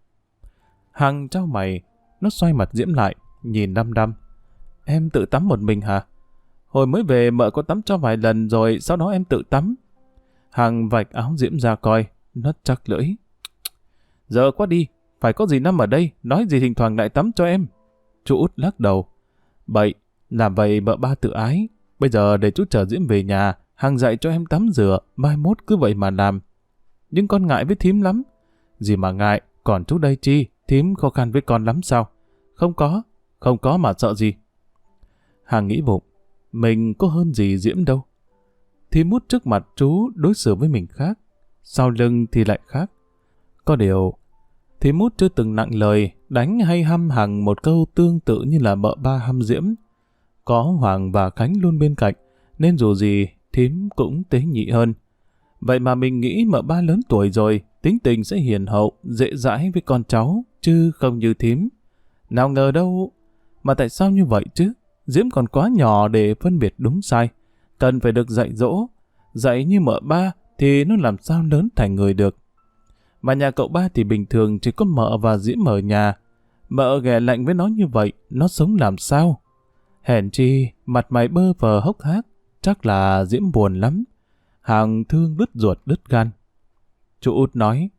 Hằng trao mày, nó xoay mặt Diễm lại, nhìn đăm đăm. Em tự tắm một mình hả? Hồi mới về mợ có tắm cho vài lần rồi, sau đó em tự tắm. Hằng vạch áo Diễm ra coi, nó chắc lưỡi. Giờ quá đi, phải có dì Năm ở đây, nói gì thỉnh thoảng lại tắm cho em. Chú Út lắc đầu. Bậy, làm vậy mợ ba tự ái. Bây giờ để chú chờ Diễm về nhà, Hằng dạy cho em tắm rửa, mai mốt cứ vậy mà làm. Nhưng con ngại với thím lắm. Gì mà ngại, còn chú đây chi, thím khó khăn với con lắm sao? Không có mà sợ gì. Hằng nghĩ bụng, mình có hơn gì Diễm đâu. Thím Út trước mặt chú đối xử với mình khác, sau lưng thì lại khác. Có điều, thím Út chưa từng nặng lời đánh hay hăm Hằng một câu tương tự như là mợ ba hăm Diễm. Có Hoàng và Khánh luôn bên cạnh, nên dù gì thím cũng tế nhị hơn. Vậy mà mình nghĩ mợ ba lớn tuổi rồi, tính tình sẽ hiền hậu, dễ dãi với con cháu, chứ không như thím. Nào ngờ đâu, mà tại sao như vậy chứ? Diễm còn quá nhỏ để phân biệt đúng sai, cần phải được dạy dỗ. Dạy như mợ ba thì nó làm sao lớn thành người được. Mà nhà cậu ba thì bình thường chỉ có mợ và Diễm ở nhà. Mợ ghẻ lạnh với nó như vậy, nó sống làm sao? Hèn chi, mặt mày bơ phờ hốc hác, chắc là Diễm buồn lắm. Hằng thương đứt ruột đứt gan. Chú Út nói,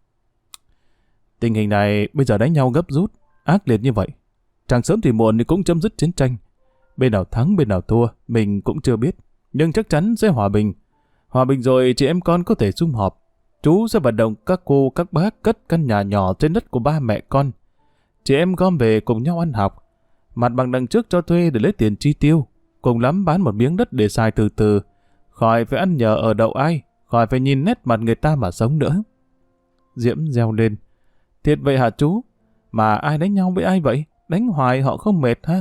tình hình này bây giờ đánh nhau gấp rút, ác liệt như vậy. Chẳng sớm thì muộn thì cũng chấm dứt chiến tranh. Bên nào thắng bên nào thua, mình cũng chưa biết. Nhưng chắc chắn sẽ hòa bình. Hòa bình rồi chị em con có thể sum họp. Chú sẽ vận động các cô, các bác cất căn nhà nhỏ trên đất của ba mẹ con. Chị em gom về cùng nhau ăn học. Mặt bằng đằng trước cho thuê để lấy tiền chi tiêu. Cùng lắm bán một miếng đất để xài từ từ. Khỏi phải ăn nhờ ở đậu ai. Khỏi phải nhìn nét mặt người ta mà sống nữa. Diễm reo lên. Thiệt vậy hả chú? Mà ai đánh nhau với ai vậy? Đánh hoài họ không mệt ha?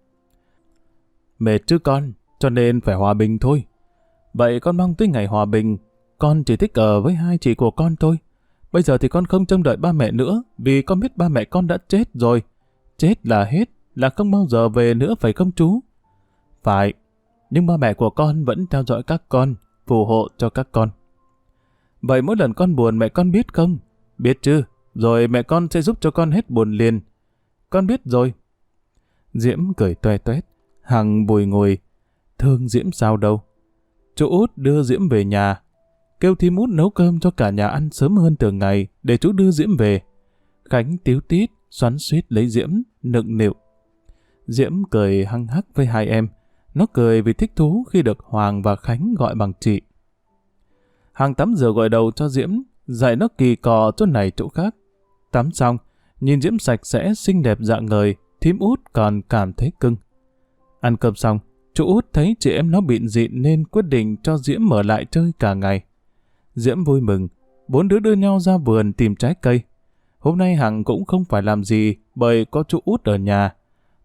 Mệt chứ con, cho nên phải hòa bình thôi. Vậy con mong tới ngày hòa bình, con chỉ thích ở với hai chị của con thôi. Bây giờ thì con không trông đợi ba mẹ nữa, vì con biết ba mẹ con đã chết rồi. Chết là hết, là không bao giờ về nữa phải không chú? Phải, nhưng ba mẹ của con vẫn theo dõi các con, phù hộ cho các con. Vậy mỗi lần con buồn mẹ con biết không? Biết chứ, rồi mẹ con sẽ giúp cho con hết buồn liền. Con biết rồi. Diễm cười toe toét, Hằng bùi ngùi. Thương Diễm sao đâu. Chú Út đưa Diễm về nhà, kêu thím Út nấu cơm cho cả nhà ăn sớm hơn thường ngày để chú đưa Diễm về. Khánh tíu tít, xoắn xuýt lấy Diễm, nựng nịu. Diễm cười hăng hắc với hai em. Nó cười vì thích thú khi được Hoàng và Khánh gọi bằng chị. Hằng tắm rửa gội đầu cho Diễm, dạy nó kỳ cò chỗ này chỗ khác. Tắm xong, nhìn Diễm sạch sẽ xinh đẹp rạng ngời, thím Út còn cảm thấy cưng. Ăn cơm xong, chú Út thấy chị em nó bịn dịn nên quyết định cho Diễm ở lại chơi cả ngày. Diễm vui mừng, 4 đứa đưa nhau ra vườn tìm trái cây. Hôm nay Hằng cũng không phải làm gì bởi có chú Út ở nhà.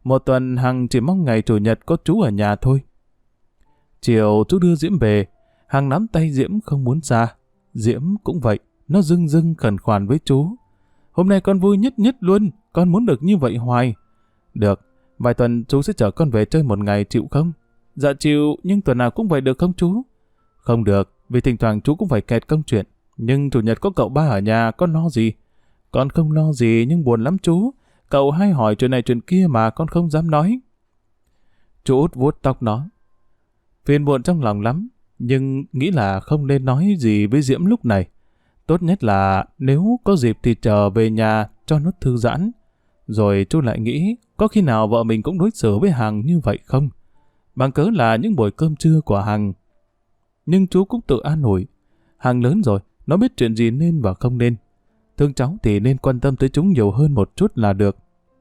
Một tuần Hằng chỉ mong ngày Chủ nhật có chú ở nhà thôi. Chiều chú đưa Diễm về, Hằng nắm tay Diễm không muốn xa. Diễm cũng vậy, nó rưng rưng khẩn khoản với chú. Hôm nay con vui nhất nhất luôn, con muốn được như vậy hoài. Được, vài tuần chú sẽ chở con về chơi một ngày, chịu không? Dạ chịu, nhưng tuần nào cũng vậy được không chú? Không được, vì thỉnh thoảng chú cũng phải kẹt công chuyện. Nhưng Chủ nhật có cậu ba ở nhà, con lo gì? Con không lo gì nhưng buồn lắm chú. Cậu hay hỏi chuyện này chuyện kia mà con không dám nói. Chú Út vuốt tóc nó. Phiền muộn trong lòng lắm, nhưng nghĩ là không nên nói gì với Diễm lúc này. Tốt nhất là nếu có dịp thì trở về nhà cho nó thư giãn. Rồi chú lại nghĩ có khi nào vợ mình cũng đối xử với Hằng như vậy không? Bằng cớ là những buổi cơm trưa của Hằng. Nhưng chú cũng tự an ủi. Hằng lớn rồi, nó biết chuyện gì nên và không nên. Thương cháu thì nên quan tâm tới chúng nhiều hơn một chút là được.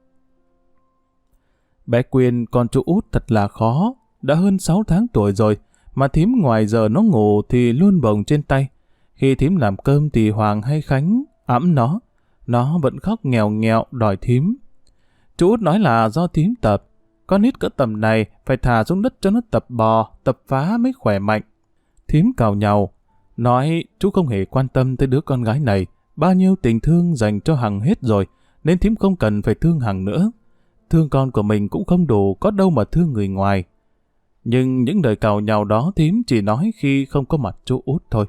Bé Quyên con chú Út thật là khó. Đã hơn 6 tháng tuổi rồi, mà thím ngoài giờ nó ngủ thì luôn bồng trên tay. Khi thím làm cơm thì Hoàng hay Khánh ẵm nó vẫn khóc nghèo nghẹo đòi thím. Chú Út nói là do thím tập. Con nít cỡ tầm này phải thả xuống đất cho nó tập bò, tập phá mới khỏe mạnh. Thím cào nhàu, nói chú không hề quan tâm tới đứa con gái này. Bao nhiêu tình thương dành cho Hằng hết rồi, nên thím không cần phải thương Hằng nữa. Thương con của mình cũng không đủ, có đâu mà thương người ngoài. Nhưng những lời cào nhàu đó thím chỉ nói khi không có mặt chú Út thôi.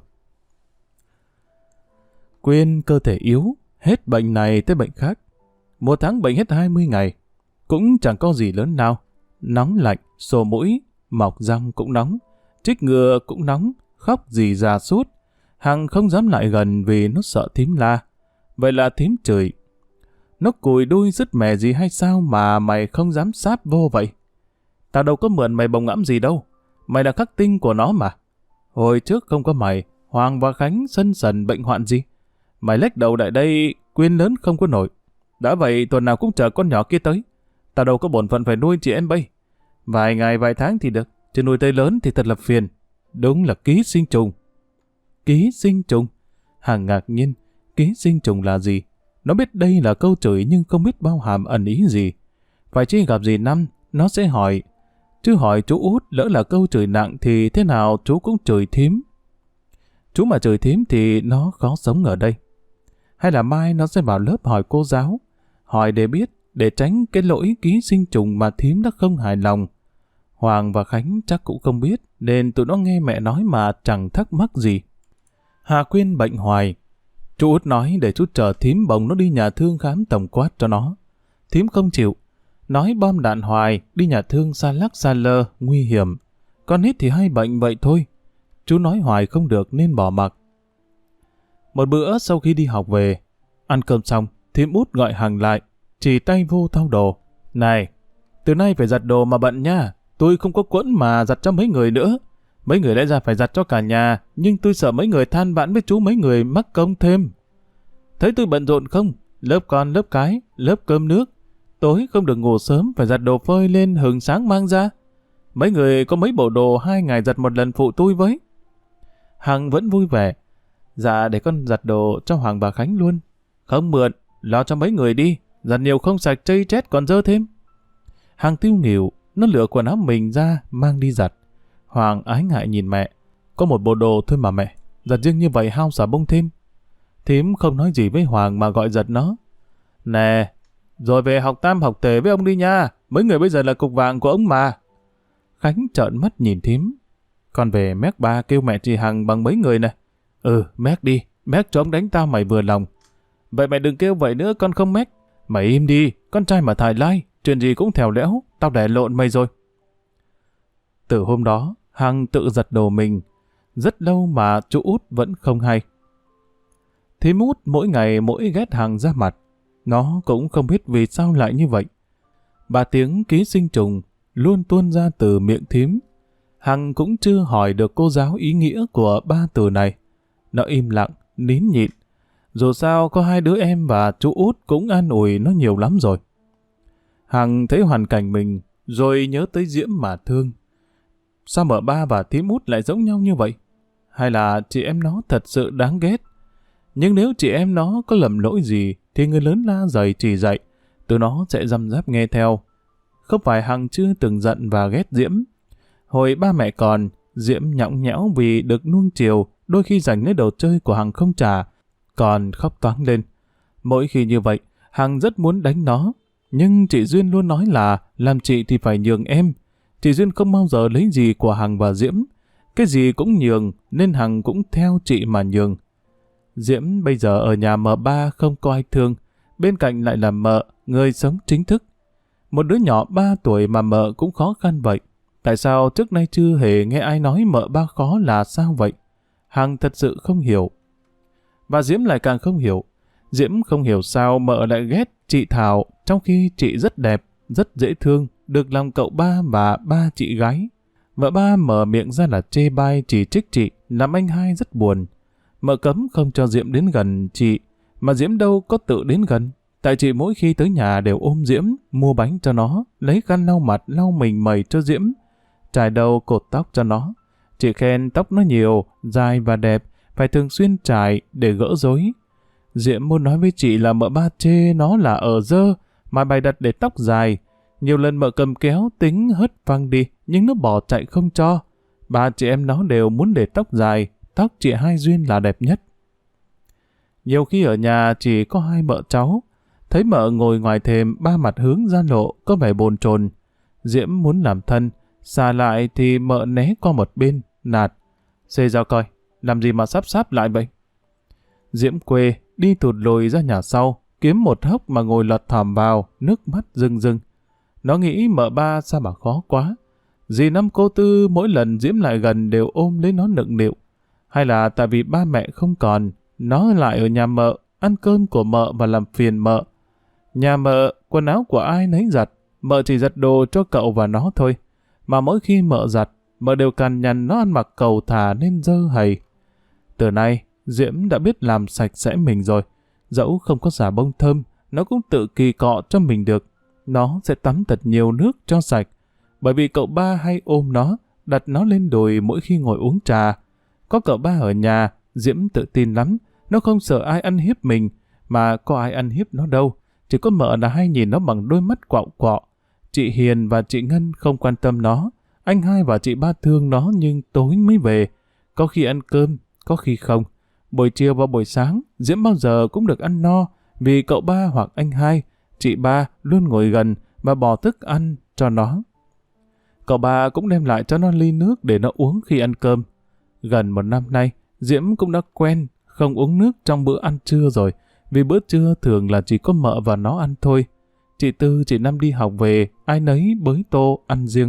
Quyên cơ thể yếu, hết bệnh này tới bệnh khác. Một tháng bệnh hết 20 ngày. Cũng chẳng có gì lớn nào. Nóng lạnh, sổ mũi, mọc răng cũng nóng, chích ngừa cũng nóng, khóc rì rà suốt. Hằng không dám lại gần vì nó sợ thím la. Vậy là thím chửi. Nó cùi đuôi sứt mẻ gì hay sao mà mày không dám sáp vô vậy? Tao đâu có mượn mày bồng ẵm gì đâu. Mày là khắc tinh của nó mà. Hồi trước không có mày, Hoàng và Khánh sân sần bệnh hoạn gì. Mày lách đầu đại đây, Quyên lớn không có nổi. Đã vậy tuần nào cũng chờ con nhỏ kia tới. Tao đâu có bổn phận phải nuôi chị em bây. Vài ngày vài tháng thì được, chứ nuôi tới lớn thì thật là phiền. Đúng là ký sinh trùng. Ký sinh trùng? Hằng ngạc nhiên, ký sinh trùng là gì? Nó biết đây là câu chửi nhưng không biết bao hàm ẩn ý gì. Phải chi gặp dì Năm, nó sẽ hỏi. Chứ hỏi chú Út lỡ là câu chửi nặng thì thế nào chú cũng chửi thím. Chú mà chửi thím thì nó khó sống ở đây. Hay là mai nó sẽ vào lớp hỏi cô giáo. Hỏi để biết, để tránh cái lỗi ký sinh trùng mà thím đã không hài lòng. Hoàng và Khánh chắc cũng không biết, nên tụi nó nghe mẹ nói mà chẳng thắc mắc gì. Hà Quyên bệnh hoài. Chú Út nói để chú chờ thím bồng nó đi nhà thương khám tổng quát cho nó. Thím không chịu. Nói bom đạn hoài, đi nhà thương xa lắc xa lơ, nguy hiểm. Con nít thì hay bệnh vậy thôi. Chú nói hoài không được nên bỏ mặc. Một bữa sau khi đi học về, ăn cơm xong, thím Út gọi Hằng lại, chỉ tay vô thau đồ. Này, từ nay phải giặt đồ mà bận nha. Tôi không có quẫn mà giặt cho mấy người nữa. Mấy người lẽ ra phải giặt cho cả nhà, nhưng tôi sợ mấy người than vãn với chú mấy người mắc công thêm. Thấy tôi bận rộn không? Lớp con, lớp cái, lớp cơm nước. Tối không được ngủ sớm, phải giặt đồ phơi lên hừng sáng mang ra. Mấy người có mấy bộ đồ 2 ngày giặt một lần phụ tôi với. Hằng vẫn vui vẻ. Dạ để con giặt đồ cho Hoàng và Khánh luôn. Không mượn, lo cho mấy người đi. Giặt nhiều không sạch chây chét còn dơ thêm. Hằng tiêu nghỉu, nó lựa quần áo mình ra mang đi giặt. Hoàng ái ngại nhìn mẹ. Có một bộ đồ thôi mà mẹ. Giặt riêng như vậy hao xả bông thêm. Thím không nói gì với Hoàng mà gọi giật nó. Nè, rồi về học tam học tề với ông đi nha. Mấy người bây giờ là cục vàng của ông mà. Khánh trợn mắt nhìn thím. Con về méc ba kêu mẹ chị Hằng bằng mấy người này. Méc đi. Méc cho ông đánh tao mày vừa lòng. Vậy mày đừng kêu vậy nữa, con không méc. Mày im đi. Con trai mà thải lai. Chuyện gì cũng thèo lẽo. Tao đẻ lộn mày rồi. Từ hôm đó, Hằng tự giặt đồ mình. Rất lâu mà chú Út vẫn không hay. Thím Út mỗi ngày mỗi ghét Hằng ra mặt. Nó cũng không biết vì sao lại như vậy. Ba tiếng ký sinh trùng luôn tuôn ra từ miệng thím. Hằng cũng chưa hỏi được cô giáo ý nghĩa của 3 từ này. Nó im lặng, nín nhịn. Dù sao có 2 đứa em và chú Út cũng an ủi nó nhiều lắm rồi. Hằng thấy hoàn cảnh mình, rồi nhớ tới Diễm mà thương. Sao mợ ba và thím Út lại giống nhau như vậy? Hay là chị em nó thật sự đáng ghét? Nhưng nếu chị em nó có lầm lỗi gì, thì người lớn la dày chỉ dạy, tụi nó sẽ răm rắp nghe theo. không phải Hằng chưa từng giận và ghét Diễm. Hồi ba mẹ còn, Diễm nhõng nhẽo vì được nuông chiều, đôi khi giành lấy đồ chơi của Hằng không trả, còn khóc toáng lên. Mỗi khi như vậy, Hằng rất muốn đánh nó, nhưng chị Duyên luôn nói là làm chị thì phải nhường em. Chị Duyên không bao giờ lấy gì của Hằng và Diễm, cái gì cũng nhường nên Hằng cũng theo chị mà nhường. Diễm bây giờ ở nhà M3 không có ai thương, bên cạnh lại là mợ, người sống chính thức. Một đứa nhỏ 3 tuổi mà mợ cũng khó khăn vậy. Tại sao trước nay chưa hề nghe ai nói mợ ba khó là sao vậy? Hằng thật sự không hiểu. Và Diễm lại càng không hiểu. Diễm không hiểu sao mợ lại ghét chị Thảo, trong khi chị rất đẹp, rất dễ thương, được lòng cậu ba và ba chị gái. Vợ ba mở miệng ra là chê bai chỉ trích chị, làm anh hai rất buồn. Mợ cấm không cho Diễm đến gần chị, mà Diễm đâu có tự đến gần. Tại chị mỗi khi tới nhà đều ôm Diễm, mua bánh cho nó, lấy khăn lau mặt, lau mình mẩy cho Diễm, trải đầu cột tóc cho nó. Chị khen tóc nó nhiều, dài và đẹp, phải thường xuyên trải để gỡ rối. Diễm muốn nói với chị là mợ ba chê nó là ở dơ, mà bày đặt để tóc dài. Nhiều lần mợ cầm kéo tính hất văng đi, nhưng nó bỏ chạy không cho. Ba chị em nó đều muốn để tóc dài, tóc chị Hai Duyên là đẹp nhất. Nhiều khi ở nhà chỉ có hai mợ cháu, thấy mợ ngồi ngoài thềm ba mặt hướng ra lộ, có vẻ bồn chồn. Diễm muốn làm thân, xa lại thì mợ né qua một bên, nạt. Xê ra coi, làm gì mà sắp lại vậy? Diễm quê, đi thụt lùi ra nhà sau, kiếm một hốc mà ngồi lọt thỏm vào, nước mắt rưng rưng. Nó nghĩ mợ ba sao mà khó quá. Dì Năm cô Tư mỗi lần Diễm lại gần đều ôm lấy nó nựng nịu. Hay là tại vì ba mẹ không còn, nó lại ở nhà mợ, ăn cơm của mợ và làm phiền mợ. Nhà mợ, quần áo của ai nấy giặt, mợ chỉ giặt đồ cho cậu và nó thôi. Mà mỗi khi mợ giặt, mợ đều cằn nhằn nó ăn mặc cầu thả nên dơ hầy. Từ nay, Diễm đã biết làm sạch sẽ mình rồi. Dẫu không có xà bông thơm, nó cũng tự kỳ cọ cho mình được. Nó sẽ tắm thật nhiều nước cho sạch. Bởi vì cậu ba hay ôm nó, đặt nó lên đùi mỗi khi ngồi uống trà. Có cậu ba ở nhà, Diễm tự tin lắm. Nó không sợ ai ăn hiếp mình, mà có ai ăn hiếp nó đâu. Chỉ có mợ là hay nhìn nó bằng đôi mắt quạo quọ. Chị Hiền và chị Ngân không quan tâm nó. Anh Hai và chị Ba thương nó nhưng tối mới về. Có khi ăn cơm, có khi không. Buổi chiều và buổi sáng, Diễm bao giờ cũng được ăn no, vì cậu ba hoặc anh Hai, chị Ba luôn ngồi gần và bỏ thức ăn cho nó. Cậu ba cũng đem lại cho nó ly nước để nó uống khi ăn cơm. Gần một năm nay, Diễm cũng đã quen không uống nước trong bữa ăn trưa rồi, vì bữa trưa thường là chỉ có mợ và nó ăn thôi. Chị Tư, chị Năm đi học về, ai nấy bới tô ăn riêng.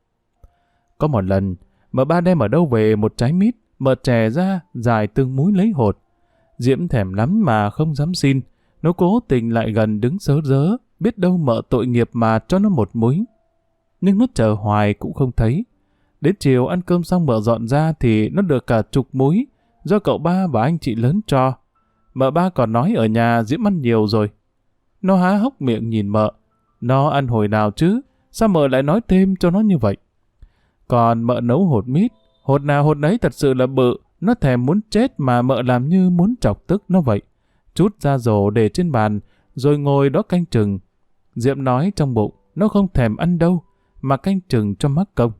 Có một lần, mợ ba đem ở đâu về một trái mít, mợ chè ra, dài từng múi lấy hột. Diễm thèm lắm mà không dám xin, nó cố tình lại gần đứng sớ rớ, biết đâu mợ tội nghiệp mà cho nó một múi. Nhưng nó chờ hoài cũng không thấy. Đến chiều ăn cơm xong mợ dọn ra thì nó được cả chục múi, do cậu ba và anh chị lớn cho. Mợ ba còn nói ở nhà Diễm ăn nhiều rồi. Nó há hốc miệng nhìn mợ. Nó ăn hồi nào chứ? Sao mợ lại nói thêm cho nó như vậy? Còn mợ nấu hột mít, hột nào hột nấy thật sự là bự, nó thèm muốn chết mà mợ làm như muốn chọc tức nó vậy. Trút ra rổ để trên bàn, rồi ngồi đó canh chừng. Diễm nói trong bụng, nó không thèm ăn đâu, mà canh chừng cho mắc công.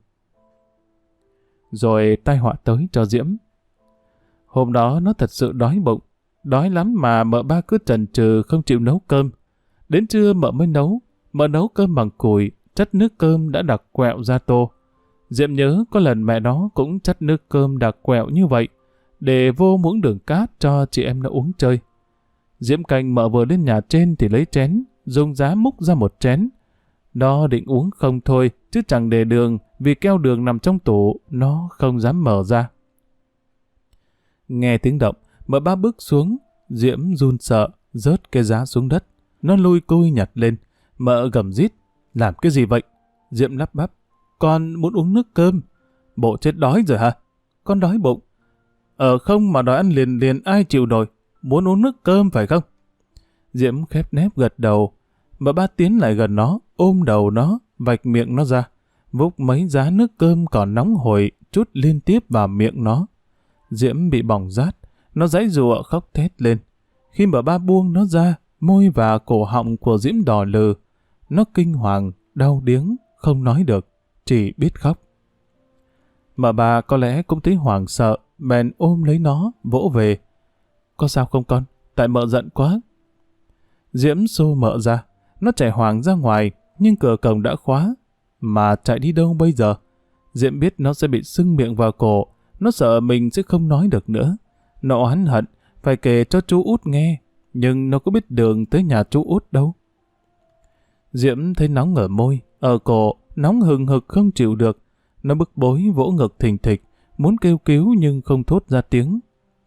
Rồi tai họa tới cho Diễm. Hôm đó nó thật sự đói bụng, đói lắm mà mợ ba cứ chần chừ không chịu nấu cơm. Đến trưa mợ mới nấu, mợ nấu cơm bằng củi, chất nước cơm đã đặc quẹo ra tô. Diễm nhớ có lần mẹ nó cũng chất nước cơm đặc quẹo như vậy, để vô muỗng đường cát cho chị em nó uống chơi. Diễm canh mợ vừa lên nhà trên thì lấy chén, dùng giá múc ra một chén. Nó định uống không thôi, chứ chẳng để đường, vì keo đường nằm trong tủ, nó không dám mở ra. Nghe tiếng động, mợ ba bước xuống, Diễm run sợ, rớt cái giá xuống đất. Nó lui cui nhặt lên, mợ gầm rít, làm cái gì vậy? Diễm lắp bắp, con muốn uống nước cơm. Bộ chết đói rồi hả? Con đói bụng. Không mà đòi ăn liền liền ai chịu nổi, muốn uống nước cơm phải không? Diễm khép nép gật đầu, mợ ba tiến lại gần nó, ôm đầu nó, vạch miệng nó ra, vúc mấy giá nước cơm còn nóng hổi, chút liên tiếp vào miệng nó. Diễm bị bỏng rát, nó giãy giụa khóc thét lên. Khi mợ ba buông nó ra, môi và cổ họng của Diễm đỏ lừ. Nó kinh hoàng, đau điếng, không nói được, chỉ biết khóc. Mợ bà có lẽ cũng thấy hoảng sợ, bèn ôm lấy nó, vỗ về. Có sao không con? Tại mợ giận quá. Diễm xô mợ ra, nó chạy hoảng ra ngoài, nhưng cửa cổng đã khóa. Mà chạy đi đâu bây giờ? Diễm biết nó sẽ bị sưng miệng vào cổ, nó sợ mình sẽ không nói được nữa. Nó oán hận, phải kể cho chú Út nghe, nhưng nó có biết đường tới nhà chú Út đâu. Diễm thấy nóng ở môi, ở cổ, nóng hừng hực không chịu được. Nó bức bối vỗ ngực thình thịch, muốn kêu cứu nhưng không thốt ra tiếng.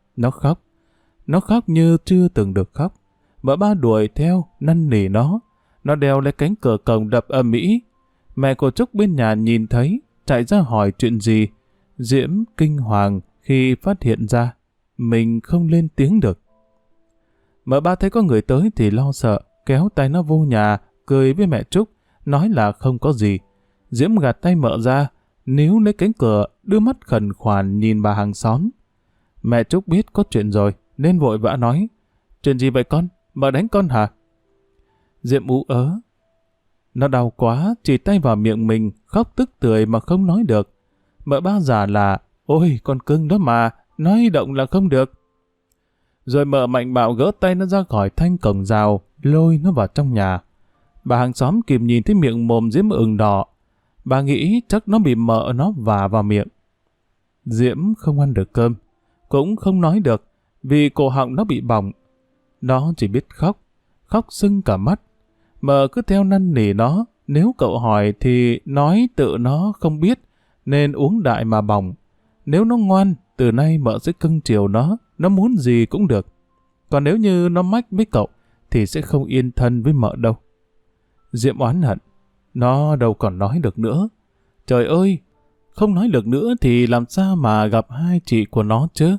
Nó khóc như chưa từng được khóc. Mợ ba đuổi theo, năn nỉ nó. Nó đeo lên cánh cửa cổng đập ầm ĩ. Mẹ của Trúc bên nhà nhìn thấy, chạy ra hỏi chuyện gì. Diễm kinh hoàng khi phát hiện ra mình không lên tiếng được. Mợ ba thấy có người tới thì lo sợ, kéo tay nó vô nhà, cười với mẹ Trúc, nói là không có gì. Diễm gạt tay mợ ra, níu lấy cánh cửa, đưa mắt khẩn khoản nhìn bà hàng xóm. Mẹ Trúc biết có chuyện rồi, nên vội vã nói, chuyện gì vậy con? Mợ đánh con hả? Diễm ú ớ. Nó đau quá, chỉ tay vào miệng mình, khóc tức tưởi mà không nói được. Mợ ba giả là, ôi con cưng đó mà, nói động là không được. Rồi mợ mạnh bạo gỡ tay nó ra khỏi thanh cổng rào, lôi nó vào trong nhà. Bà hàng xóm kịp nhìn thấy miệng mồm Diễm ửng đỏ. Bà nghĩ chắc nó bị mợ nó vả vào miệng. Diễm không ăn được cơm, cũng không nói được, vì cổ họng nó bị bỏng. Nó chỉ biết khóc, khóc sưng cả mắt. Mợ cứ theo năn nỉ nó, nếu cậu hỏi thì nói tự nó không biết, nên uống đại mà bỏng. Nếu nó ngoan, từ nay mợ sẽ cưng chiều nó muốn gì cũng được. Còn nếu như nó mách với cậu, thì sẽ không yên thân với mợ đâu. Diễm oán hận, nó đâu còn nói được nữa. Trời ơi, không nói được nữa thì làm sao mà gặp hai chị của nó chứ?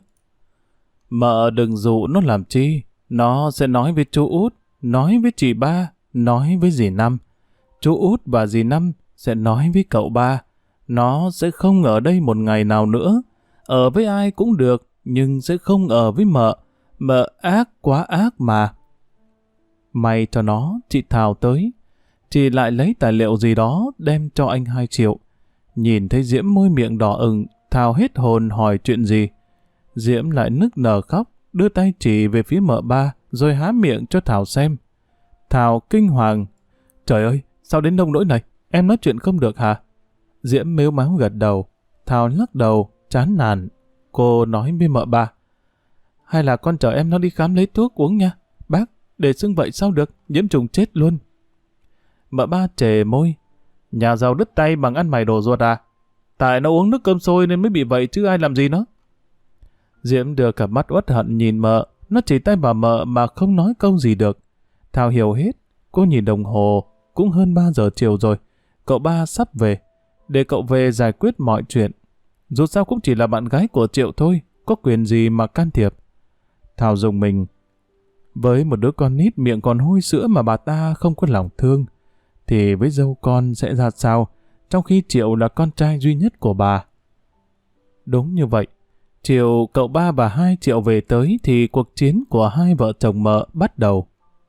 Mợ đừng dụ nó làm chi, nó sẽ nói với chú Út, nói với chị ba, nói với dì Năm. Chú Út và dì Năm sẽ nói với cậu ba. Nó sẽ không ở đây một ngày nào nữa. Ở với ai cũng được, nhưng sẽ không ở với mợ. Mợ ác quá ác mà. May cho nó, chị Thảo tới. Chị lại lấy tài liệu gì đó đem cho anh 2 triệu. Nhìn thấy Diễm môi miệng đỏ ửng, Thảo hết hồn hỏi chuyện gì. Diễm lại nức nở khóc, đưa tay chỉ về phía mợ ba, rồi há miệng cho Thảo xem. Thảo kinh hoàng. Trời ơi, sao đến nông nỗi này? Em nói chuyện không được hả? Diễm mếu máo gật đầu. Thảo lắc đầu, chán nản. Cô nói với mợ ba. Hay là con chở em nó đi khám lấy thuốc uống nha. Bác, để sưng vậy sao được, nhiễm trùng chết luôn. Mợ ba chề môi. Nhà giàu đứt tay bằng ăn mày đồ ruột à? Tại nó uống nước cơm sôi nên mới bị vậy chứ ai làm gì nó. Diễm đưa cặp mắt uất hận nhìn mợ. Nó chỉ tay vào mợ mà không nói câu gì được. Thảo hiểu hết. Cô nhìn đồng hồ. Cũng hơn 3 giờ chiều rồi. Cậu ba sắp về. Để cậu về giải quyết mọi chuyện. Dù sao cũng chỉ là bạn gái của Triệu thôi. Có quyền gì mà can thiệp. Thảo dùng mình. Với một đứa con nít miệng còn hôi sữa mà bà ta không có lòng thương, thì với dâu con sẽ ra sao, trong khi Triệu là con trai duy nhất của bà. Đúng như vậy, chiều cậu ba và 2 Triệu về tới thì cuộc chiến của hai vợ chồng mợ bắt đầu.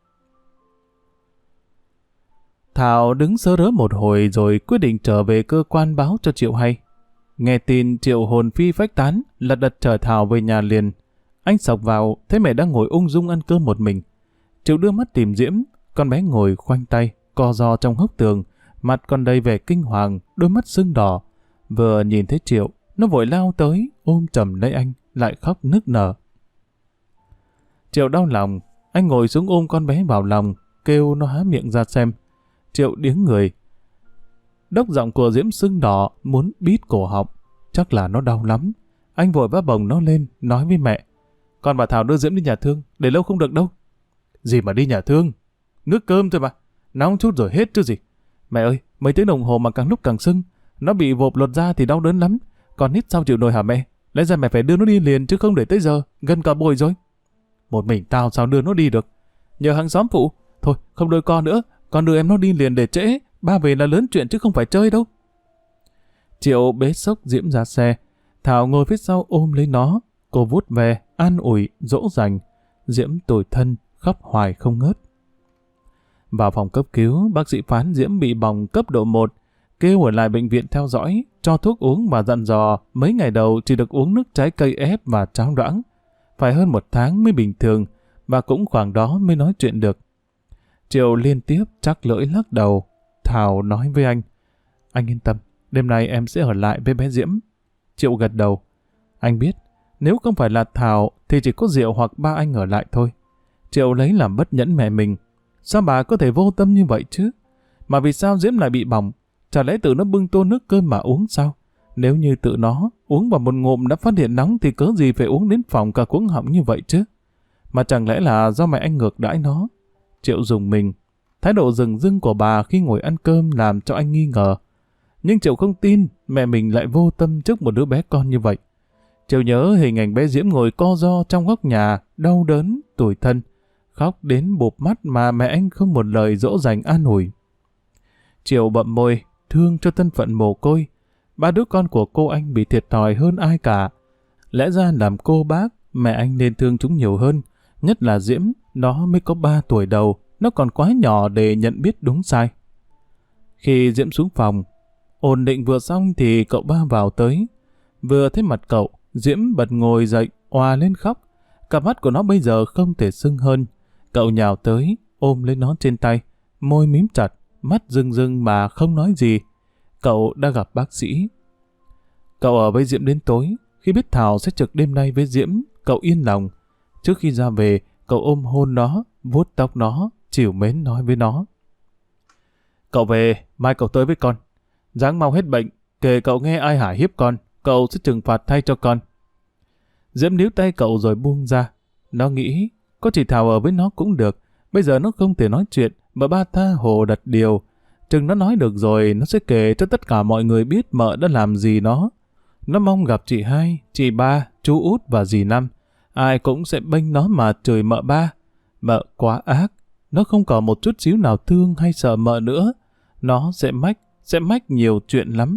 Thảo đứng sớ rớ một hồi rồi quyết định trở về cơ quan báo cho Triệu hay. Nghe tin Triệu hồn phi phách tán, lật đật chở Thảo về nhà liền. Anh xộc vào, thấy mẹ đang ngồi ung dung ăn cơm một mình. Triệu đưa mắt tìm Diễm, con bé ngồi khoanh tay, co ro trong hốc tường, mặt còn đầy vẻ kinh hoàng, đôi mắt sưng đỏ. Vừa nhìn thấy Triệu, nó vội lao tới, ôm chầm lấy anh, lại khóc nức nở. Triệu đau lòng, anh ngồi xuống ôm con bé vào lòng, kêu nó há miệng ra xem. Triệu điếng người. Đốc giọng của Diễm sưng đỏ, muốn bít cổ họng. Chắc là nó đau lắm. Anh vội vã bồng nó lên, nói với mẹ. Con bà Thảo đưa Diễm đi nhà thương, để lâu không được đâu. Gì mà đi nhà thương? Nước cơm thôi mà. Nóng chút rồi hết chứ gì. Mẹ ơi, mấy tiếng đồng hồ mà càng lúc càng sưng. Nó bị vộp lột ra thì đau đớn lắm. Con nít sao chịu nổi hả mẹ? Lẽ ra mẹ phải đưa nó đi liền chứ không để tới giờ. Gần cả buổi rồi. Một mình tao sao đưa nó đi được? Nhờ hàng xóm phụ. Thôi, không đôi con nữa. Con đưa em nó đi liền để trễ. Ba về là lớn chuyện chứ không phải chơi đâu. Triệu bế xốc Diễm ra xe. Thảo ngồi phía sau ôm lấy nó. Cô vuốt về, an ủi, dỗ dành. Diễm tủi thân, khóc hoài không ngớt. Vào phòng cấp cứu, bác sĩ phán Diễm bị bỏng cấp độ 1, kêu ở lại bệnh viện theo dõi, cho thuốc uống và dặn dò mấy ngày đầu chỉ được uống nước trái cây ép và cháo loãng. Phải hơn 1 tháng mới bình thường, và cũng khoảng đó mới nói chuyện được. Triệu liên tiếp chắc lưỡi lắc đầu. Thảo nói với anh yên tâm, đêm nay em sẽ ở lại với bé Diễm. Triệu gật đầu. Anh biết, nếu không phải là Thảo thì chỉ có Diệu hoặc ba anh ở lại thôi. Triệu lấy làm bất nhẫn mẹ mình. Sao bà có thể vô tâm như vậy chứ? Mà vì sao Diễm lại bị bỏng? Chả lẽ tự nó bưng tô nước cơm mà uống sao? Nếu như tự nó uống vào một ngụm đã phát hiện nóng thì cớ gì phải uống đến phòng cả cuống họng như vậy chứ? Mà chẳng lẽ là do mẹ anh ngược đãi nó? Triệu dùng mình. Thái độ rừng rưng của bà khi ngồi ăn cơm làm cho anh nghi ngờ. Nhưng Triệu không tin mẹ mình lại vô tâm trước một đứa bé con như vậy. Triệu nhớ hình ảnh bé Diễm ngồi co ro trong góc nhà, đau đớn, tủi thân, khóc đến bụp mắt mà mẹ anh không một lời dỗ dành an ủi. Triệu bậm môi, thương cho thân phận mồ côi. 3 đứa con của cô anh bị thiệt thòi hơn ai cả. Lẽ ra làm cô bác, mẹ anh nên thương chúng nhiều hơn. Nhất là Diễm, nó mới có 3 tuổi đầu, nó còn quá nhỏ để nhận biết đúng sai. Khi Diễm xuống phòng, ổn định vừa xong thì cậu ba vào tới. Vừa thấy mặt cậu, Diễm bật ngồi dậy, òa lên khóc. Cặp mắt của nó bây giờ không thể sưng hơn. Cậu nhào tới, ôm lấy nó trên tay, môi mím chặt, mắt rưng rưng mà không nói gì. Cậu đã gặp bác sĩ. Cậu ở với Diễm đến tối. Khi biết Thảo sẽ trực đêm nay với Diễm, cậu yên lòng. Trước khi ra về, cậu ôm hôn nó, vuốt tóc nó, trìu mến nói với nó. Cậu về, mai cậu tới với con. Ráng mau hết bệnh, kể cậu nghe ai hả hiếp con, cậu sẽ trừng phạt thay cho con. Diễm níu tay cậu rồi buông ra. Nó nghĩ, có chị Thảo ở với nó cũng được. Bây giờ nó không thể nói chuyện, mà ba tha hồ đặt điều. Chừng nó nói được rồi, nó sẽ kể cho tất cả mọi người biết mợ đã làm gì nó. Nó mong gặp chị hai, chị ba, chú út và dì Năm. Ai cũng sẽ bênh nó mà chửi mợ ba. Mợ quá ác. Nó không còn một chút xíu nào thương hay sợ mợ nữa. Nó sẽ mách nhiều chuyện lắm.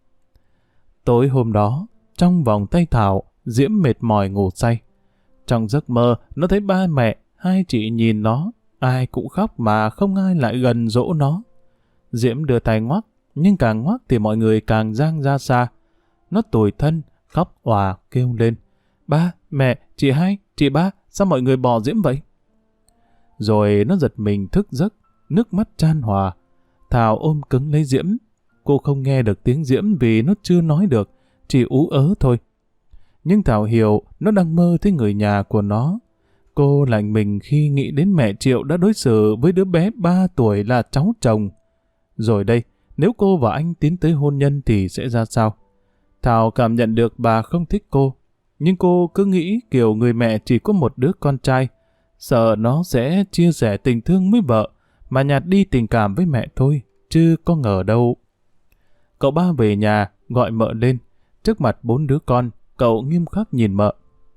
Tối hôm đó, trong vòng tay Thảo, Diễm mệt mỏi ngủ say. Trong giấc mơ, nó thấy ba mẹ, hai chị nhìn nó. Ai cũng khóc mà không ai lại gần dỗ nó. Diễm đưa tay ngoắc, nhưng càng ngoắc thì mọi người càng giang ra xa. Nó tủi thân, khóc òa kêu lên. Ba, mẹ, chị hai, chị ba, sao mọi người bỏ Diễm vậy? Rồi nó giật mình thức giấc, nước mắt chan hòa. Thảo ôm cứng lấy Diễm. Cô không nghe được tiếng Diễm vì nó chưa nói được, chỉ ú ớ thôi. Nhưng Thảo hiểu nó đang mơ thấy người nhà của nó. Cô lạnh mình khi nghĩ đến mẹ Triệu đã đối xử với đứa bé 3 tuổi là cháu chồng. Rồi đây, nếu cô và anh tiến tới hôn nhân thì sẽ ra sao? Thảo cảm nhận được bà không thích cô. Nhưng cô cứ nghĩ kiểu người mẹ chỉ có một đứa con trai. Sợ nó sẽ chia sẻ tình thương với vợ, mà nhạt đi tình cảm với mẹ thôi, chứ có ngờ đâu. Cậu ba về nhà, gọi mợ lên. Trước mặt 4 đứa con, cậu nghiêm khắc nhìn mợ.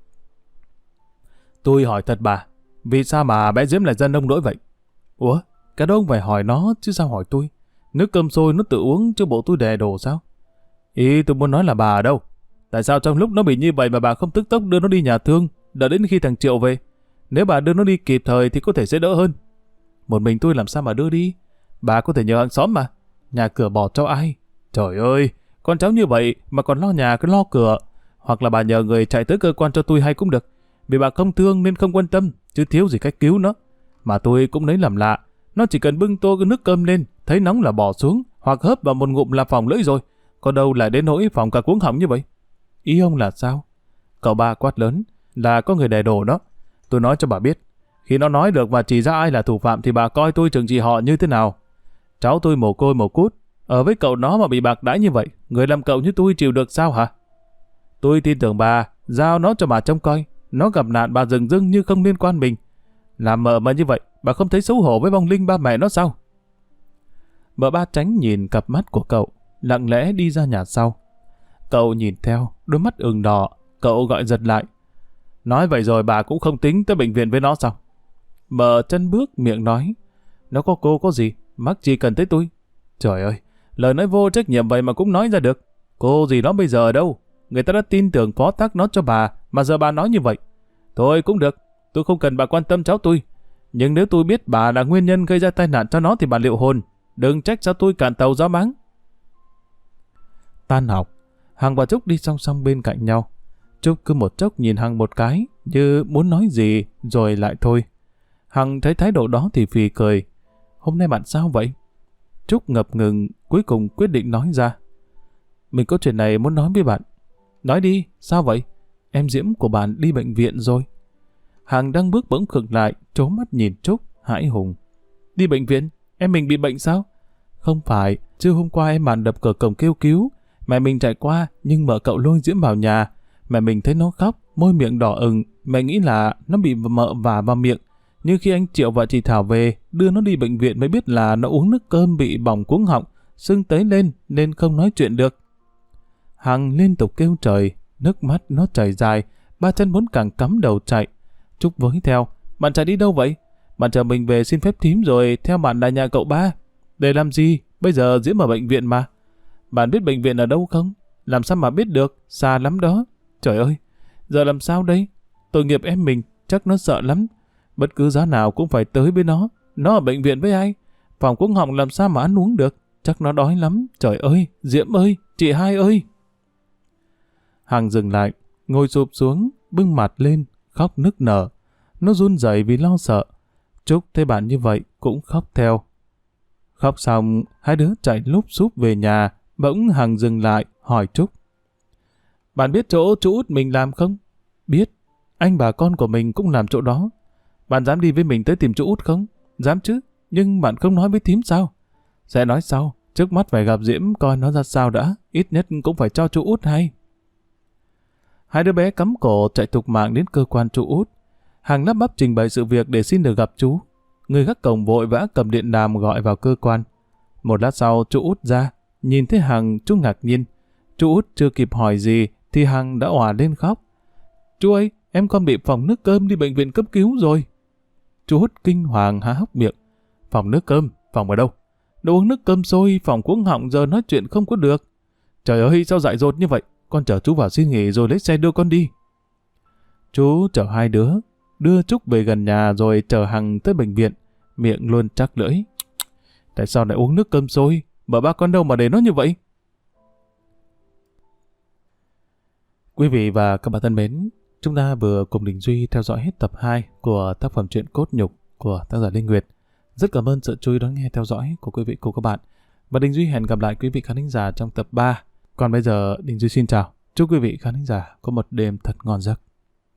Tôi hỏi thật bà, vì sao mà bé Diễm lại dân nông nỗi vậy? Ủa, cái đó ông phải hỏi nó, chứ sao hỏi tôi? Nước cơm sôi nó tự uống, chứ bộ tôi đè đồ sao? Ý tôi muốn nói là bà ở đâu? Tại sao trong lúc nó bị như vậy mà bà không tức tốc đưa nó đi nhà thương, đợi đến khi thằng Triệu về? Nếu bà đưa nó đi kịp thời thì có thể sẽ đỡ hơn. Một mình tôi làm sao mà đưa đi? Bà có thể nhờ hàng xóm mà. Nhà cửa bỏ cho ai? Trời ơi, con cháu như vậy mà còn lo nhà cứ lo cửa. Hoặc là bà nhờ người chạy tới cơ quan cho tôi hay cũng được. Vì bà không thương nên không quan tâm, chứ thiếu gì cách cứu nó. Mà tôi cũng lấy làm lạ. Nó chỉ cần bưng tô cái nước cơm lên, thấy nóng là bỏ xuống, hoặc hớp vào một ngụm là phòng lưỡi rồi. Có đâu lại đến nỗi phòng cả cuống họng như vậy? Ý ông là sao? Cậu ba quát lớn, là có người đè đổ đó. Tôi nói cho bà biết, khi nó nói được và chỉ ra ai là thủ phạm thì bà coi tôi trừng trị họ như thế nào. Cháu tôi mồ côi mồ cút, ở với cậu nó mà bị bạc đãi như vậy, người làm cậu như tôi chịu được sao hả? Tôi tin tưởng bà, giao nó cho bà trông coi. Nó gặp nạn bà dừng dưng như không liên quan mình. Làm mợ mà như vậy, bà không thấy xấu hổ với vong linh ba mẹ nó sao? Mợ ba tránh nhìn cặp mắt của cậu, lặng lẽ đi ra nhà sau. Cậu nhìn theo, đôi mắt ửng đỏ, cậu gọi giật lại. Nói vậy rồi bà cũng không tính tới bệnh viện với nó sao? Mợ chân bước miệng nói, nó có cô có gì, mắc chỉ cần tới tôi. Trời ơi, lời nói vô trách nhiệm vậy mà cũng nói ra được. Cô gì nó bây giờ ở đâu? Người ta đã tin tưởng phó thác nó cho bà, mà giờ bà nói như vậy. Thôi cũng được, tôi không cần bà quan tâm cháu tôi. Nhưng nếu tôi biết bà là nguyên nhân gây ra tai nạn cho nó thì bà liệu hồn. Đừng trách sao tôi cạn tàu giáo báng. Tan học, Hằng và Trúc đi song song bên cạnh nhau. Trúc cứ một chốc nhìn Hằng một cái, như muốn nói gì, rồi lại thôi. Hằng thấy thái độ đó thì phì cười. Hôm nay bạn sao vậy? Trúc ngập ngừng, cuối cùng quyết định nói ra. Mình có chuyện này muốn nói với bạn. Nói đi, sao vậy? Em Diễm của bạn đi bệnh viện rồi. Hằng đang bước bỗng khựng lại, trố mắt nhìn Trúc, hãi hùng. Đi bệnh viện? Em mình bị bệnh sao? Không phải, chứ hôm qua em bạn đập cửa cổng kêu cứu. Mẹ mình chạy qua, nhưng mợ cậu lôi Diễm vào nhà. Mẹ mình thấy nó khóc, môi miệng đỏ ửng. Mẹ nghĩ là nó bị mợ vả vào miệng. Nhưng khi anh Triệu và chị Thảo về, đưa nó đi bệnh viện mới biết là nó uống nước cơm bị bỏng cuống họng, sưng tấy lên nên không nói chuyện được. Hằng liên tục kêu trời, nước mắt nó chảy dài, ba chân muốn càng cắm đầu chạy. Trúc với theo. Bạn chạy đi đâu vậy? Bạn chờ mình về xin phép thím rồi theo bạn lại nhà cậu ba. Để làm gì? Bây giờ Diễm ở bệnh viện mà. Bạn biết bệnh viện ở đâu không? Làm sao mà biết được? Xa lắm đó. Trời ơi, giờ làm sao đây? Tội nghiệp em mình, chắc nó sợ lắm. Bất cứ giá nào cũng phải tới với nó. Nó ở bệnh viện với ai? Phòng cuống họng làm sao mà ăn uống được? Chắc nó đói lắm. Trời ơi, Diễm ơi, chị hai ơi. Hằng dừng lại, ngồi sụp xuống, bưng mặt lên, khóc nức nở. Nó run rẩy vì lo sợ. Trúc thấy bạn như vậy cũng khóc theo. Khóc xong, hai đứa chạy lúp xúp về nhà. Bỗng Hằng dừng lại, hỏi Trúc. Bạn biết chỗ chú út mình làm không? Biết, anh bà con của mình cũng làm chỗ đó. Bạn dám đi với mình tới tìm chú út không? Dám chứ, nhưng bạn không nói với thím sao? Sẽ nói sau, trước mắt phải gặp Diễm coi nó ra sao đã, ít nhất cũng phải cho chú út hay. Hai đứa bé cắm cổ chạy thục mạng đến cơ quan chú út. Hằng lắp bắp trình bày sự việc để xin được gặp chú. Người gác cổng vội vã cầm điện đàm gọi vào cơ quan. Một lát sau chú út ra, nhìn thấy Hằng chú ngạc nhiên. Chú út chưa kịp hỏi gì thì Hằng đã òa lên khóc. Chú ơi, em con bị phỏng nước cơm đi bệnh viện cấp cứu rồi. Chú út kinh hoàng há hốc miệng. Phỏng nước cơm? Phỏng ở đâu? Đồ uống nước cơm sôi, phỏng cuống họng giờ nói chuyện không có được. Trời ơi, sao dại dột như vậy? Con chở chú vào xin nghỉ rồi lấy xe đưa con đi. Chú chở hai đứa, đưa Trúc về gần nhà rồi chở Hằng tới bệnh viện. Miệng luôn chắc lưỡi. Tại sao lại uống nước cơm sôi? Bà ba con đâu mà để nó như vậy? Quý vị và các bạn thân mến, chúng ta vừa cùng Đình Duy theo dõi hết tập 2 của tác phẩm truyện Cốt Nhục của tác giả Linh Nguyệt. Rất cảm ơn sự chú ý đón nghe theo dõi của quý vị cùng các bạn. Và Đình Duy hẹn gặp lại quý vị khán thính giả trong tập 3. Còn bây giờ Đình Duy xin chào. Chúc quý vị khán thính giả có một đêm thật ngon giấc.